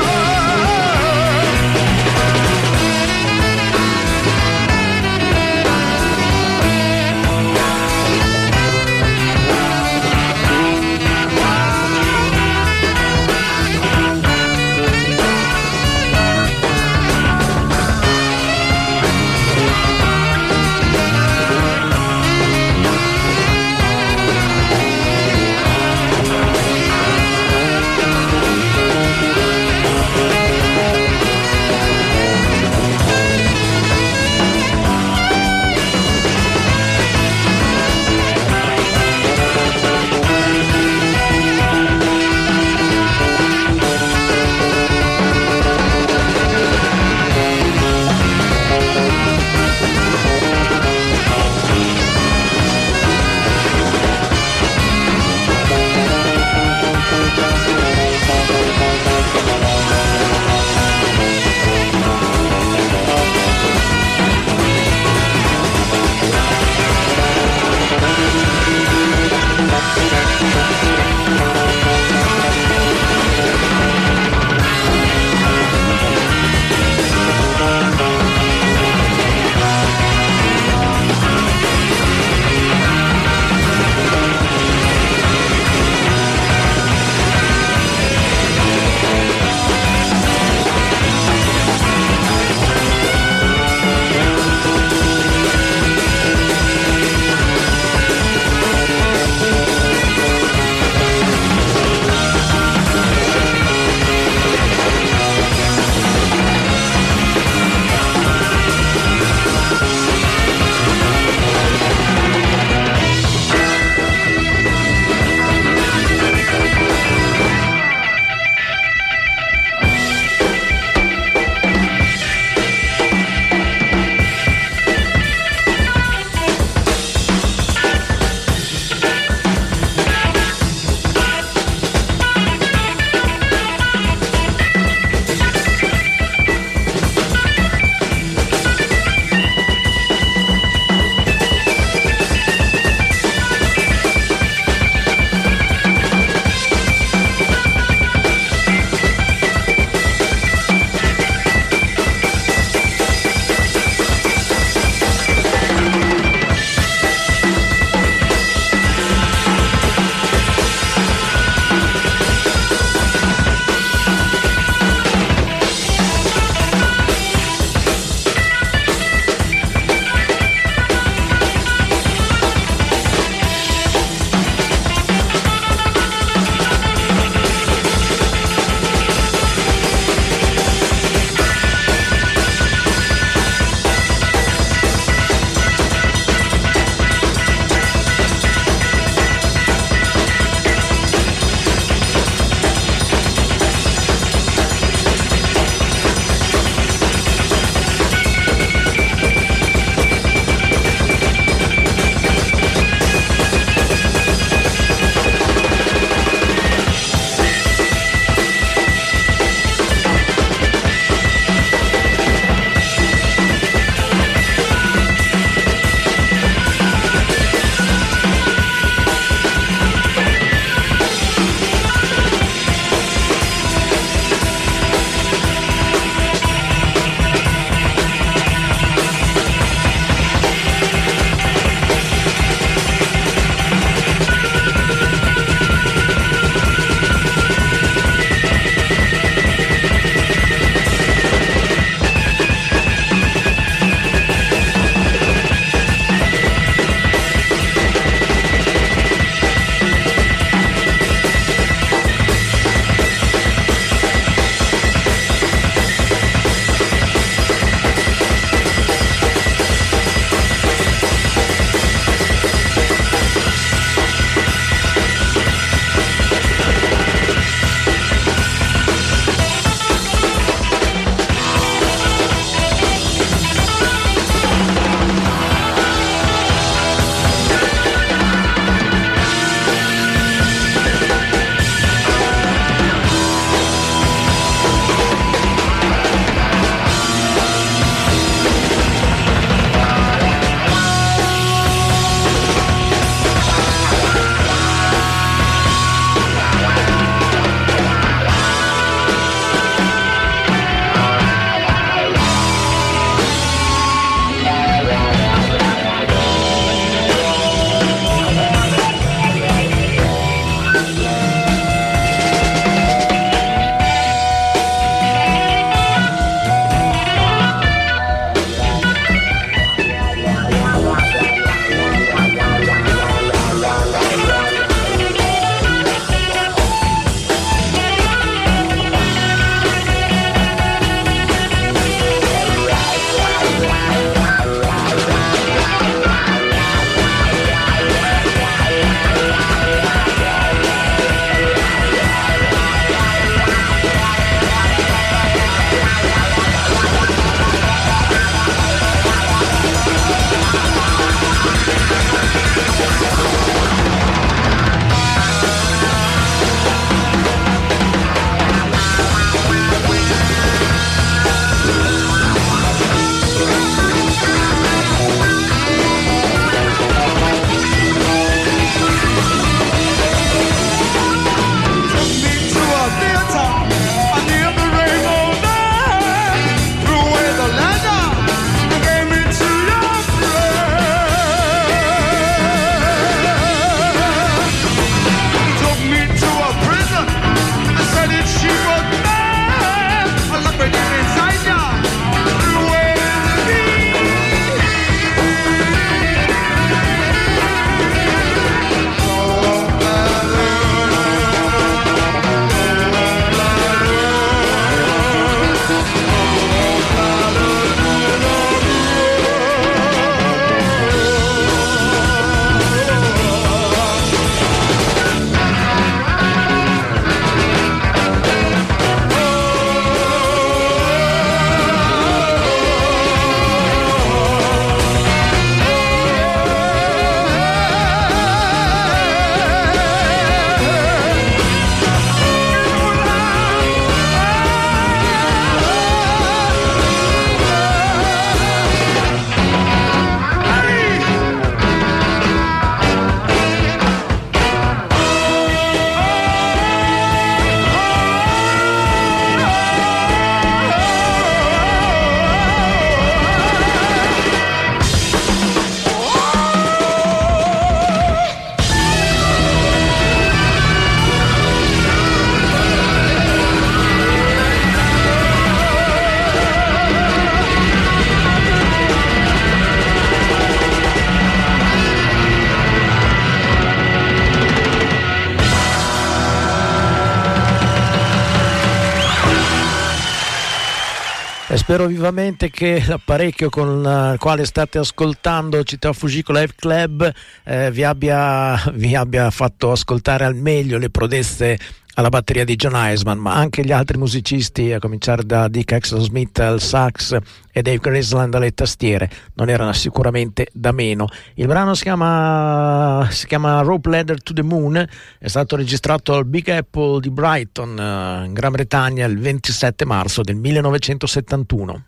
E spero vivamente che l'apparecchio con il quale state ascoltando Città Fujiko Live Club eh, vi, abbia, vi abbia fatto ascoltare al meglio le prodezze alla batteria di John Eisman, ma anche gli altri musicisti, a cominciare da Dick Exton-Smith al sax e Dave Graceland alle tastiere, non erano sicuramente da meno. Il brano si chiama, si chiama Rope Ladder to the Moon, è stato registrato al Big Apple di Brighton, eh, in Gran Bretagna, il ventisette marzo del millenovecentosettantuno.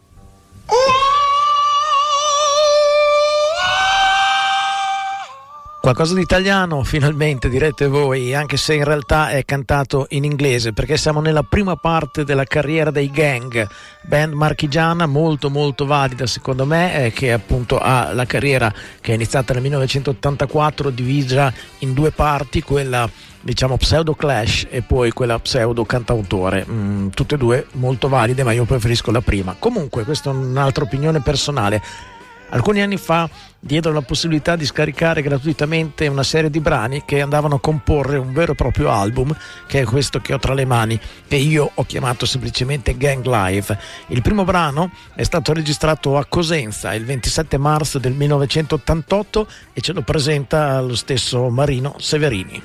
Qualcosa di italiano finalmente, direte voi, anche se in realtà è cantato in inglese, perché siamo nella prima parte della carriera dei Gang, band marchigiana molto molto valida secondo me, eh, che appunto ha la carriera che è iniziata nel millenovecentottantaquattro divisa in due parti, quella diciamo pseudo Clash e poi quella pseudo cantautore, mm, tutte e due molto valide, ma io preferisco la prima. Comunque questa è un'altra opinione personale. Alcuni anni fa diedero la possibilità di scaricare gratuitamente una serie di brani che andavano a comporre un vero e proprio album, che è questo che ho tra le mani, che io ho chiamato semplicemente Gang Live. Il primo brano è stato registrato a Cosenza il ventisette marzo del millenovecentottantotto e ce lo presenta lo stesso Marino Severini.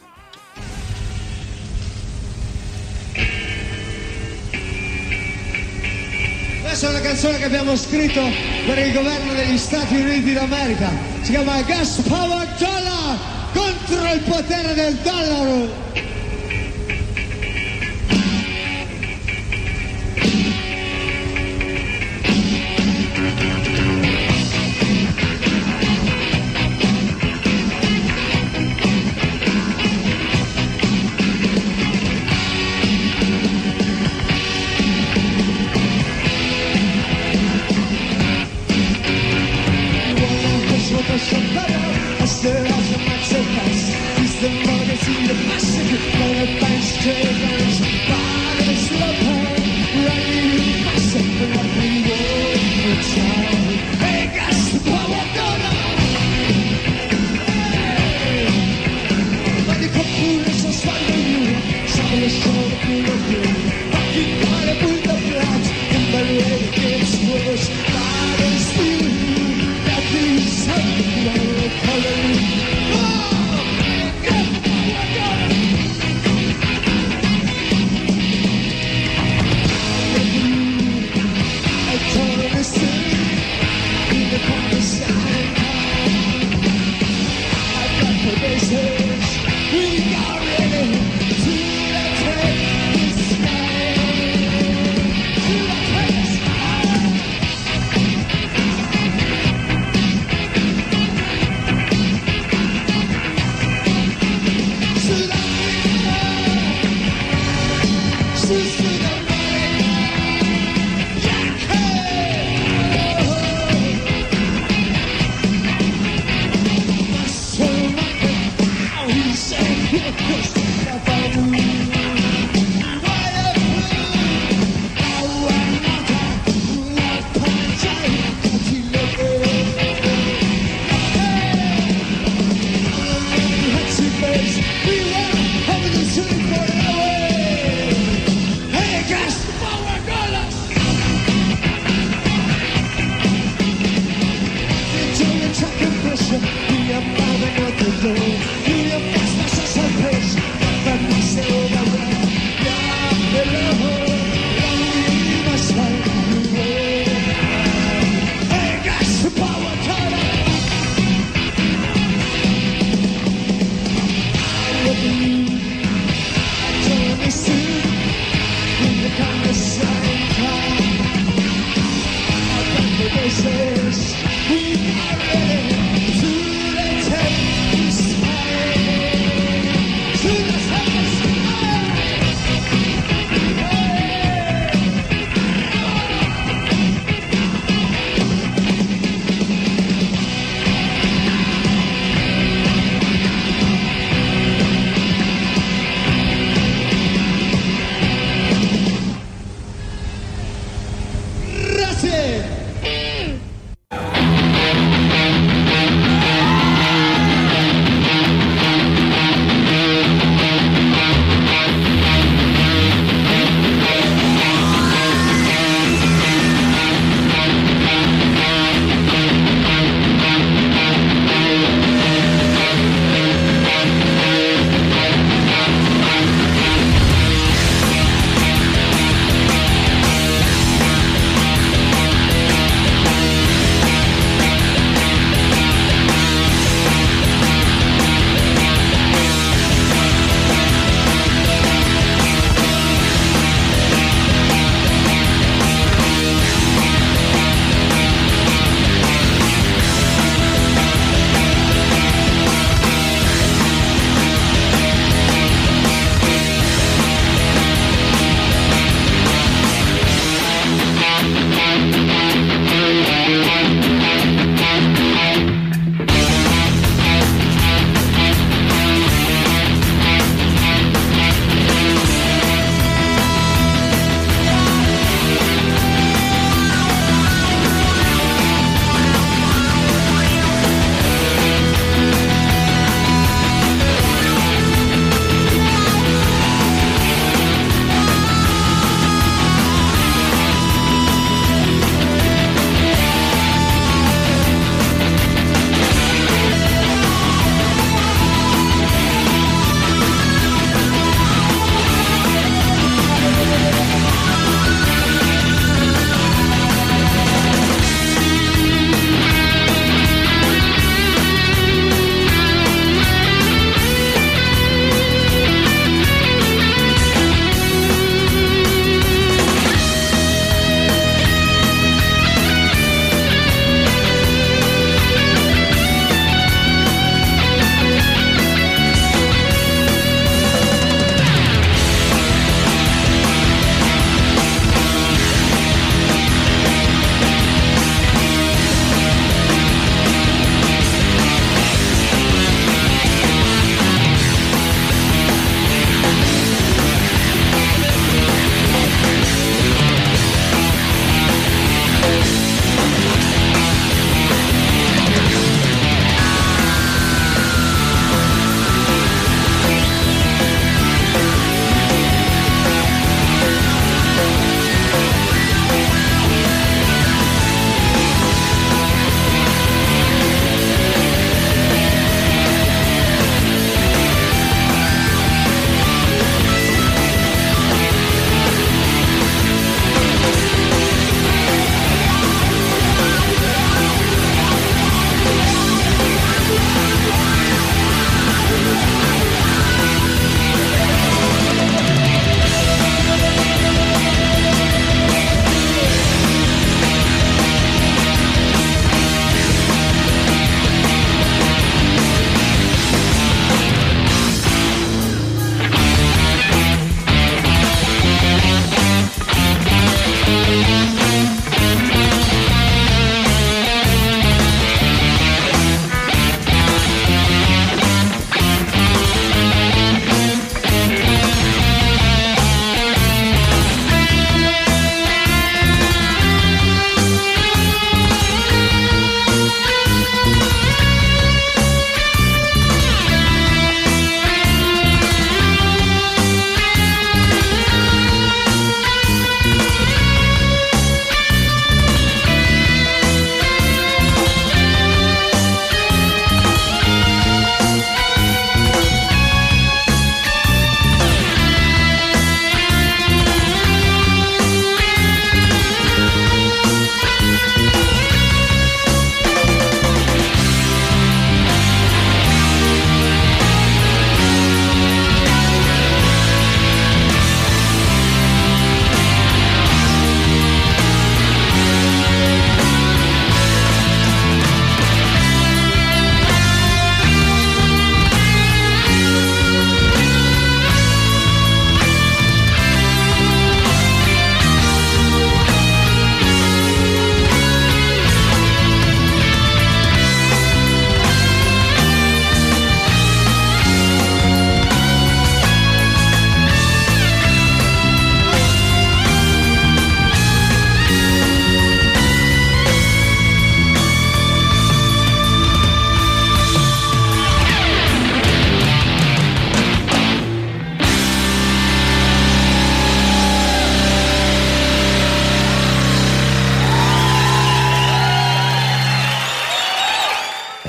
Questa è una canzone che abbiamo scritto per il governo degli Stati Uniti d'America. Si chiama Gas Power Dollar, contro il potere del dollaro. I still have some max of pass. He's the money to the massacre. When a banks trade hands, body slow down. Running massacre, and I'll be over time. Hey, gas the power dollar. Hey, ma di computer sono sbaglio io. Siamo le sciole più lo più. Ma chi vuole punta flat? In the way it gets worse. Body still you. That is how you know.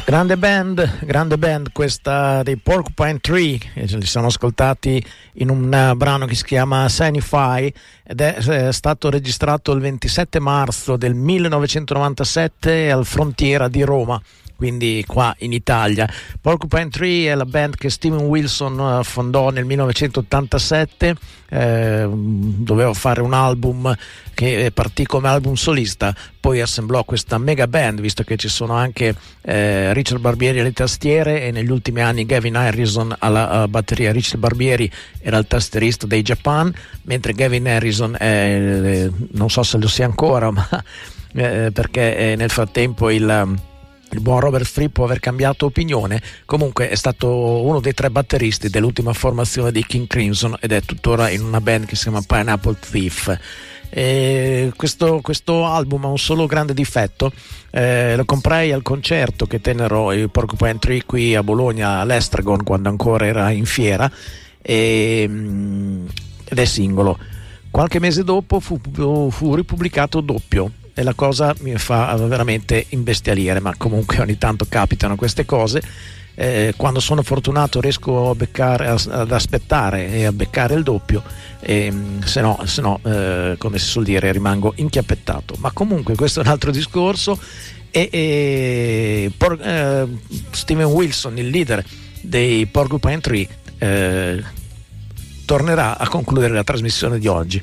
Grande band, grande band questa dei Porcupine Tree, li siamo ascoltati in un uh, brano che si chiama Signify ed è, è stato registrato il ventisette marzo del millenovecentonovantasette al Frontiera di Roma, quindi qua in Italia. Porcupine Tree è la band che Steven Wilson uh, fondò nel millenovecentottantasette, eh, doveva fare un album che partì come album solista, poi assemblò questa mega band, visto che ci sono anche eh, Richard Barbieri alle tastiere e negli ultimi anni Gavin Harrison alla, alla batteria. Richard Barbieri era il tastierista dei Japan, mentre Gavin Harrison è, eh, non so se lo sia ancora, ma eh, perché eh, nel frattempo il Il buon Robert Fripp può aver cambiato opinione. Comunque è stato uno dei tre batteristi dell'ultima formazione di King Crimson ed è tuttora in una band che si chiama Pineapple Thief. E questo, questo album ha un solo grande difetto, eh, lo comprai al concerto che tennero i Porcupine Tree qui a Bologna all'Estragon quando ancora era in fiera, e, ed è singolo. Qualche mese dopo fu, fu ripubblicato doppio e la cosa mi fa veramente imbestialire, ma comunque ogni tanto capitano queste cose. Eh, quando sono fortunato riesco a beccare, ad aspettare e a beccare il doppio, e, se no, se no eh, come si suol dire, rimango inchiappettato. Ma comunque questo è un altro discorso. E, e por, eh, Steven Wilson, il leader dei Porcupine Tree, eh, tornerà a concludere la trasmissione di oggi,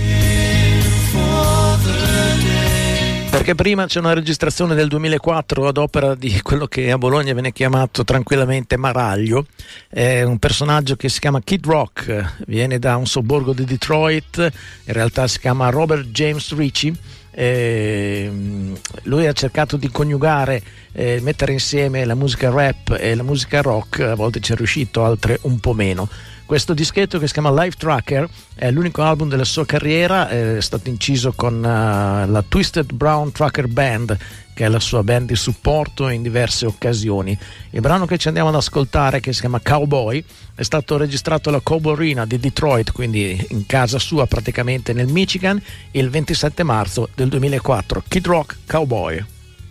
perché prima c'è una registrazione del duemilaquattro ad opera di quello che a Bologna viene chiamato tranquillamente Maraglio. È un personaggio che si chiama Kid Rock, viene da un sobborgo di Detroit, in realtà si chiama Robert James Ritchie. Eh, lui ha cercato di coniugare, eh, mettere insieme la musica rap e la musica rock, a volte ci è riuscito, altre un po' meno. Questo dischetto, che si chiama Live Tracker, è l'unico album della sua carriera, è stato inciso con uh, la Twisted Brown Tracker Band, che è la sua band di supporto in diverse occasioni. Il brano che ci andiamo ad ascoltare, che si chiama Cowboy, è stato registrato alla Cobo Arena di Detroit, quindi in casa sua praticamente nel Michigan, il ventisette marzo del duemilaquattro. Kid Rock, Cowboy.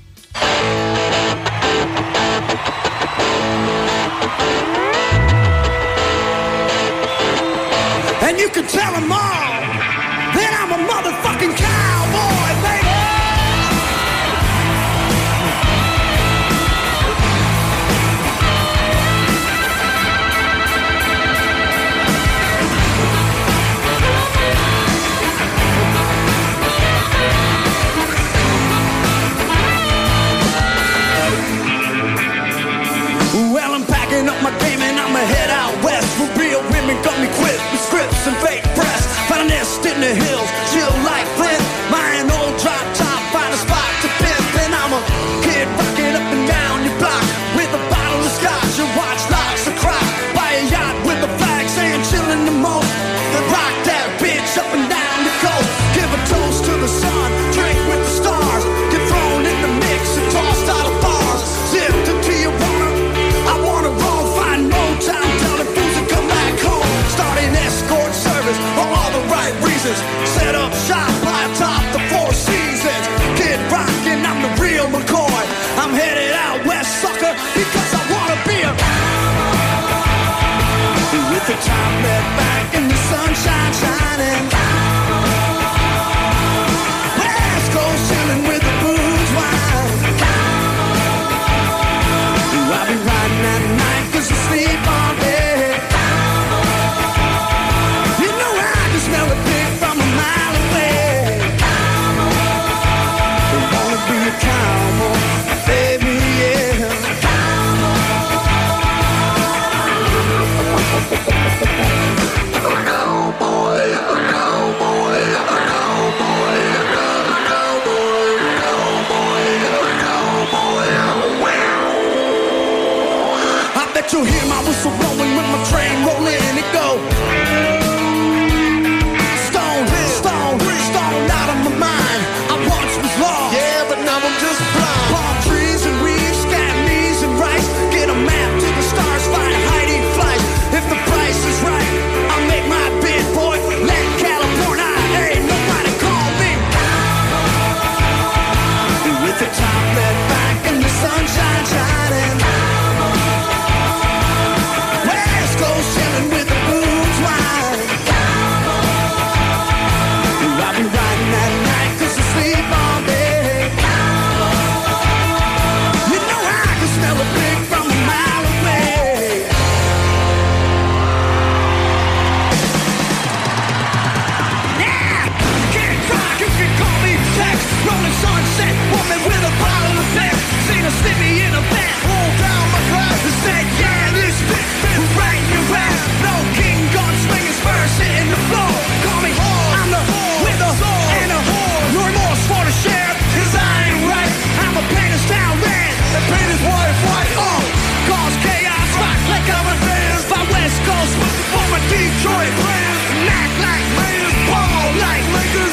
And you can tell them all that I'm a motherfucking cowboy, baby. Well, I'm packing up my game and I'ma head out west. For real women got me quit with scripts and fake breasts. Find a nest in the hills, chill like Flint. My an old drop top, find a spot to pimp. And I'm a kid rocking up and down your block with a bottle of scotch. Your watch locks a crop. Buy a yacht with a flag saying chillin' the most. Then rock that bitch up and down the coast. Give a toast to the sun, drink with the stars. Get thrown in the mix and tossed out of bars. Zipped until you wanna, I wanna roll. Find no time, tell the fools to come back home. Starting escort service for all the right reasons. Set up shop high atop the Four Seasons. Kid rockin', I'm the real McCoy. I'm headed out west, sucker, because I wanna be a with the top red back and the sunshine shining. West Coast chillin' with the booze wine. I'll be riding at night cause I sleep all day. You know I can smell the pig from a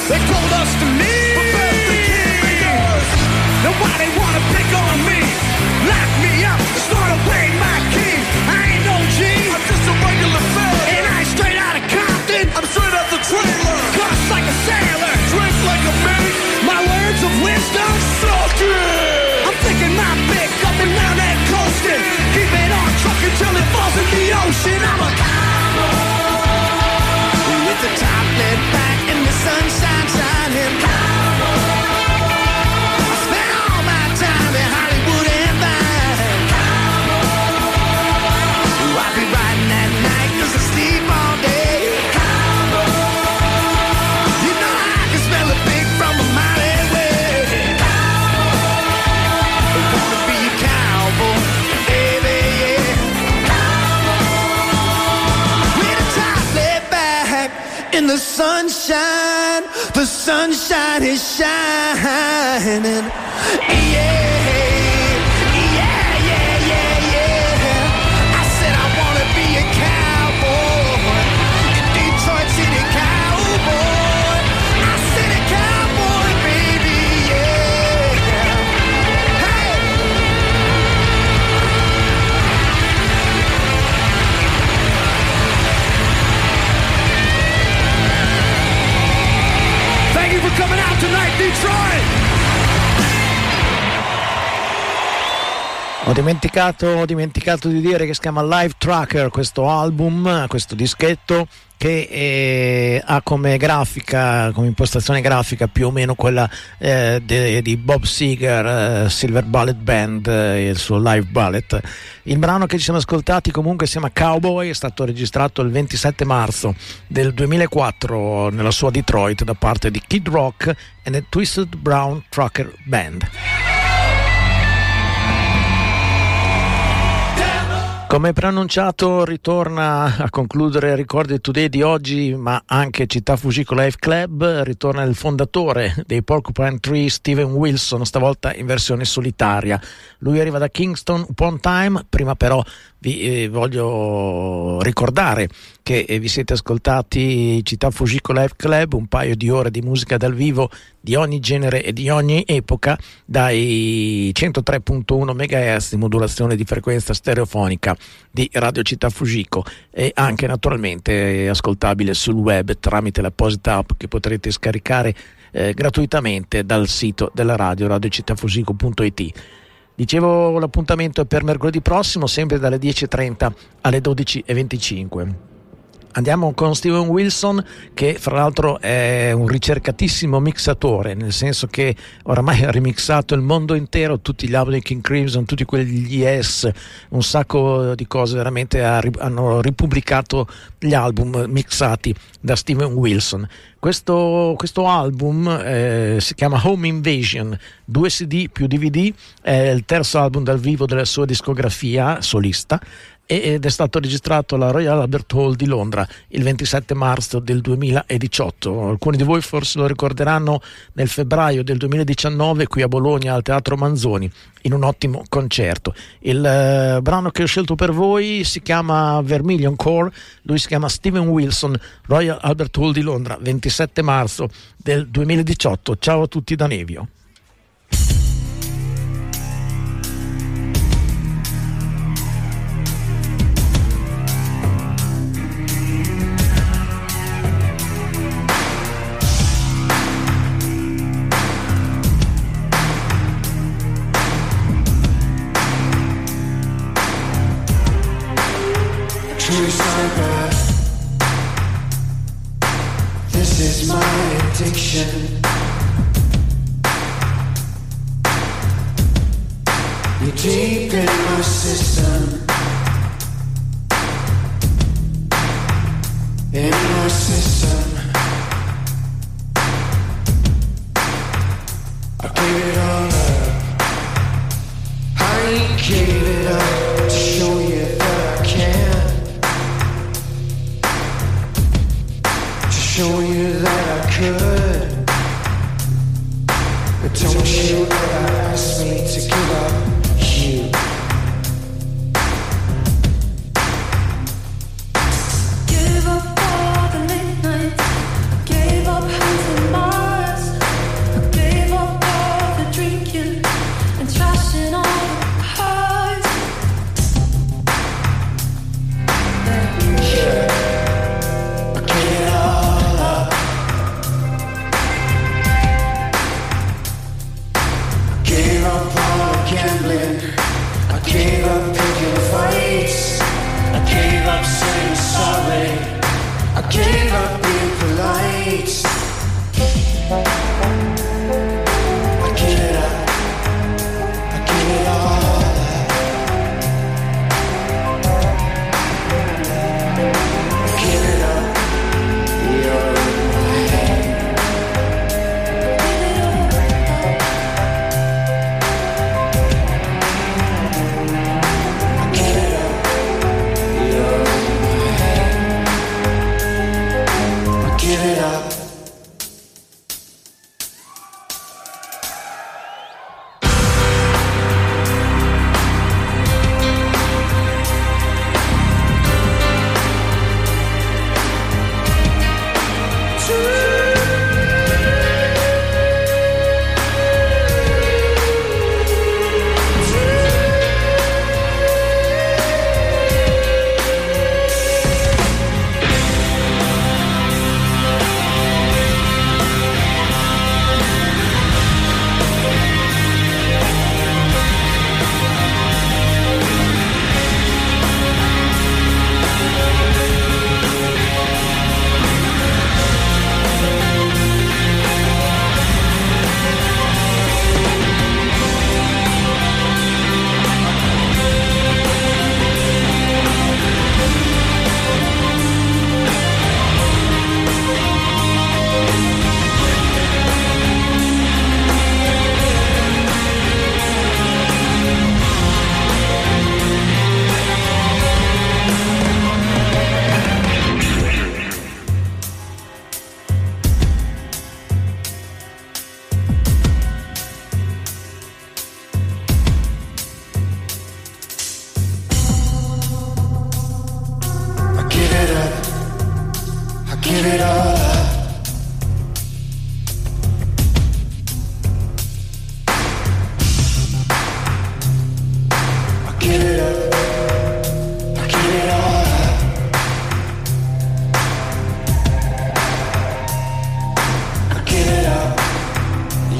They told us to leave. Prepare the king because now why they wanna pick on me? Lock me up, start away my king. I ain't no G, I'm just a regular fella. And I ain't straight out of Compton, I'm straight out the trailer. Cuss like a sailor, drink like a mate. My words of wisdom, suck it. I'm thinking my big up and down that coasting. Keep it on trucking till it falls in the ocean. I'm a cowboy with the top laid back and the sunshine shining. Cowboy, I spend all my time in Hollywood and Vine. Cowboy, I'll be riding at night 'cause I sleep all day. Cowboy, you know I can smell a pig from a mile away. Cowboy, I wanna be a cowboy, baby, yeah. Cowboy, with the top laid back in the sunshine, the sunshine is shining. Yeah, yeah, yeah, yeah, yeah. I said I wanna be a cowboy, in Detroit City cowboy. I said a cowboy, baby, yeah. Hey. Thank you for coming out tonight, Detroit! Ho dimenticato, ho dimenticato di dire che si chiama Live Tracker questo album, questo dischetto, che eh, ha come grafica, come impostazione grafica più o meno quella eh, de, di Bob Seger, eh, Silver Bullet Band e eh, il suo Live Bullet. Il brano che ci siamo ascoltati comunque si chiama Cowboy, è stato registrato il ventisette marzo del duemilaquattro nella sua Detroit da parte di Kid Rock e the Twisted Brown Trucker Band. Come preannunciato ritorna a concludere Ricordi Today di oggi, ma anche Città Fujiko Live Club. Ritorna il fondatore dei Porcupine Tree, Steven Wilson, stavolta in versione solitaria. Lui arriva da Kingston upon Time. Prima però vi eh, voglio ricordare che eh, vi siete ascoltati Città Fujiko Live Club, un paio di ore di musica dal vivo di ogni genere e di ogni epoca, dai centotré virgola uno megahertz di modulazione di frequenza stereofonica di Radio Città Fujiko, e anche naturalmente ascoltabile sul web tramite l'apposita app che potrete scaricare eh, gratuitamente dal sito della radio, radiocittafujiko punto it. Dicevo, l'appuntamento è per mercoledì prossimo, sempre dalle dieci e trenta alle dodici e venticinque. Andiamo con Steven Wilson, che fra l'altro è un ricercatissimo mixatore, nel senso che oramai ha remixato il mondo intero, tutti gli album di King Crimson, tutti quelli degli Yes, un sacco di cose, veramente ha, hanno ripubblicato gli album mixati da Steven Wilson. Questo, questo album eh, si chiama Home Invasion, due C D più D V D, è il terzo album dal vivo della sua discografia solista ed è stato registrato alla Royal Albert Hall di Londra il ventisette marzo del duemiladiciotto. Alcuni di voi forse lo ricorderanno nel febbraio del duemiladiciannove qui a Bologna al Teatro Manzoni in un ottimo concerto. Il eh, brano che ho scelto per voi si chiama Vermilion Core, lui si chiama Steven Wilson, Royal Albert Hall di Londra, ventisette marzo del duemiladiciotto. Ciao a tutti da Nevio. This is my addiction. You're deep in my system. In my system. I gave it all up. I gave it up to show you that I can. Show you that I could, but don't you ever ask me to give up you. Give up all the late nights, gave up hunting my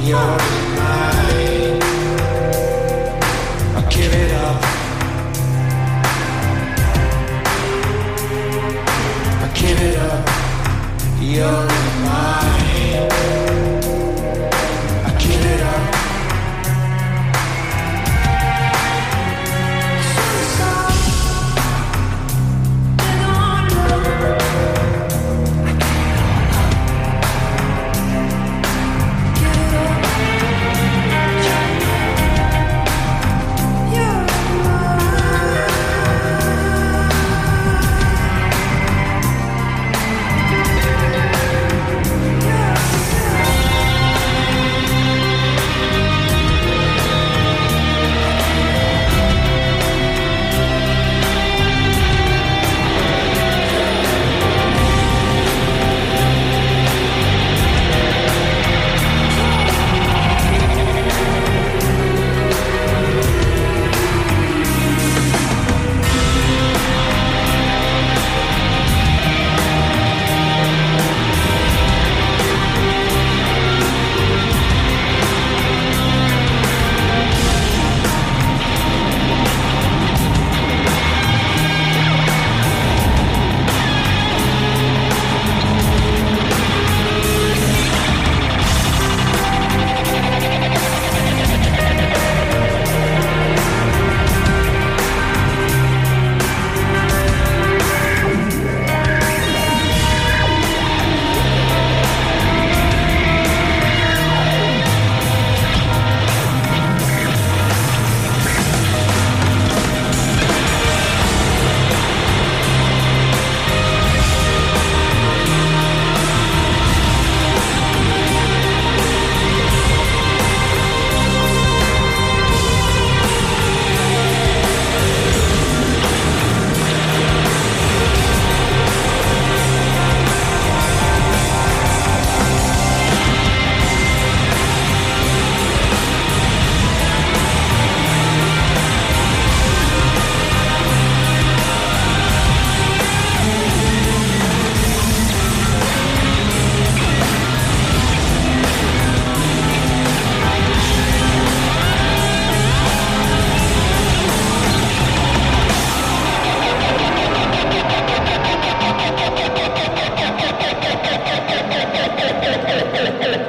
you're mine. I'll give it up. I'll give it up. You're mine. I'll give it up. Thank you.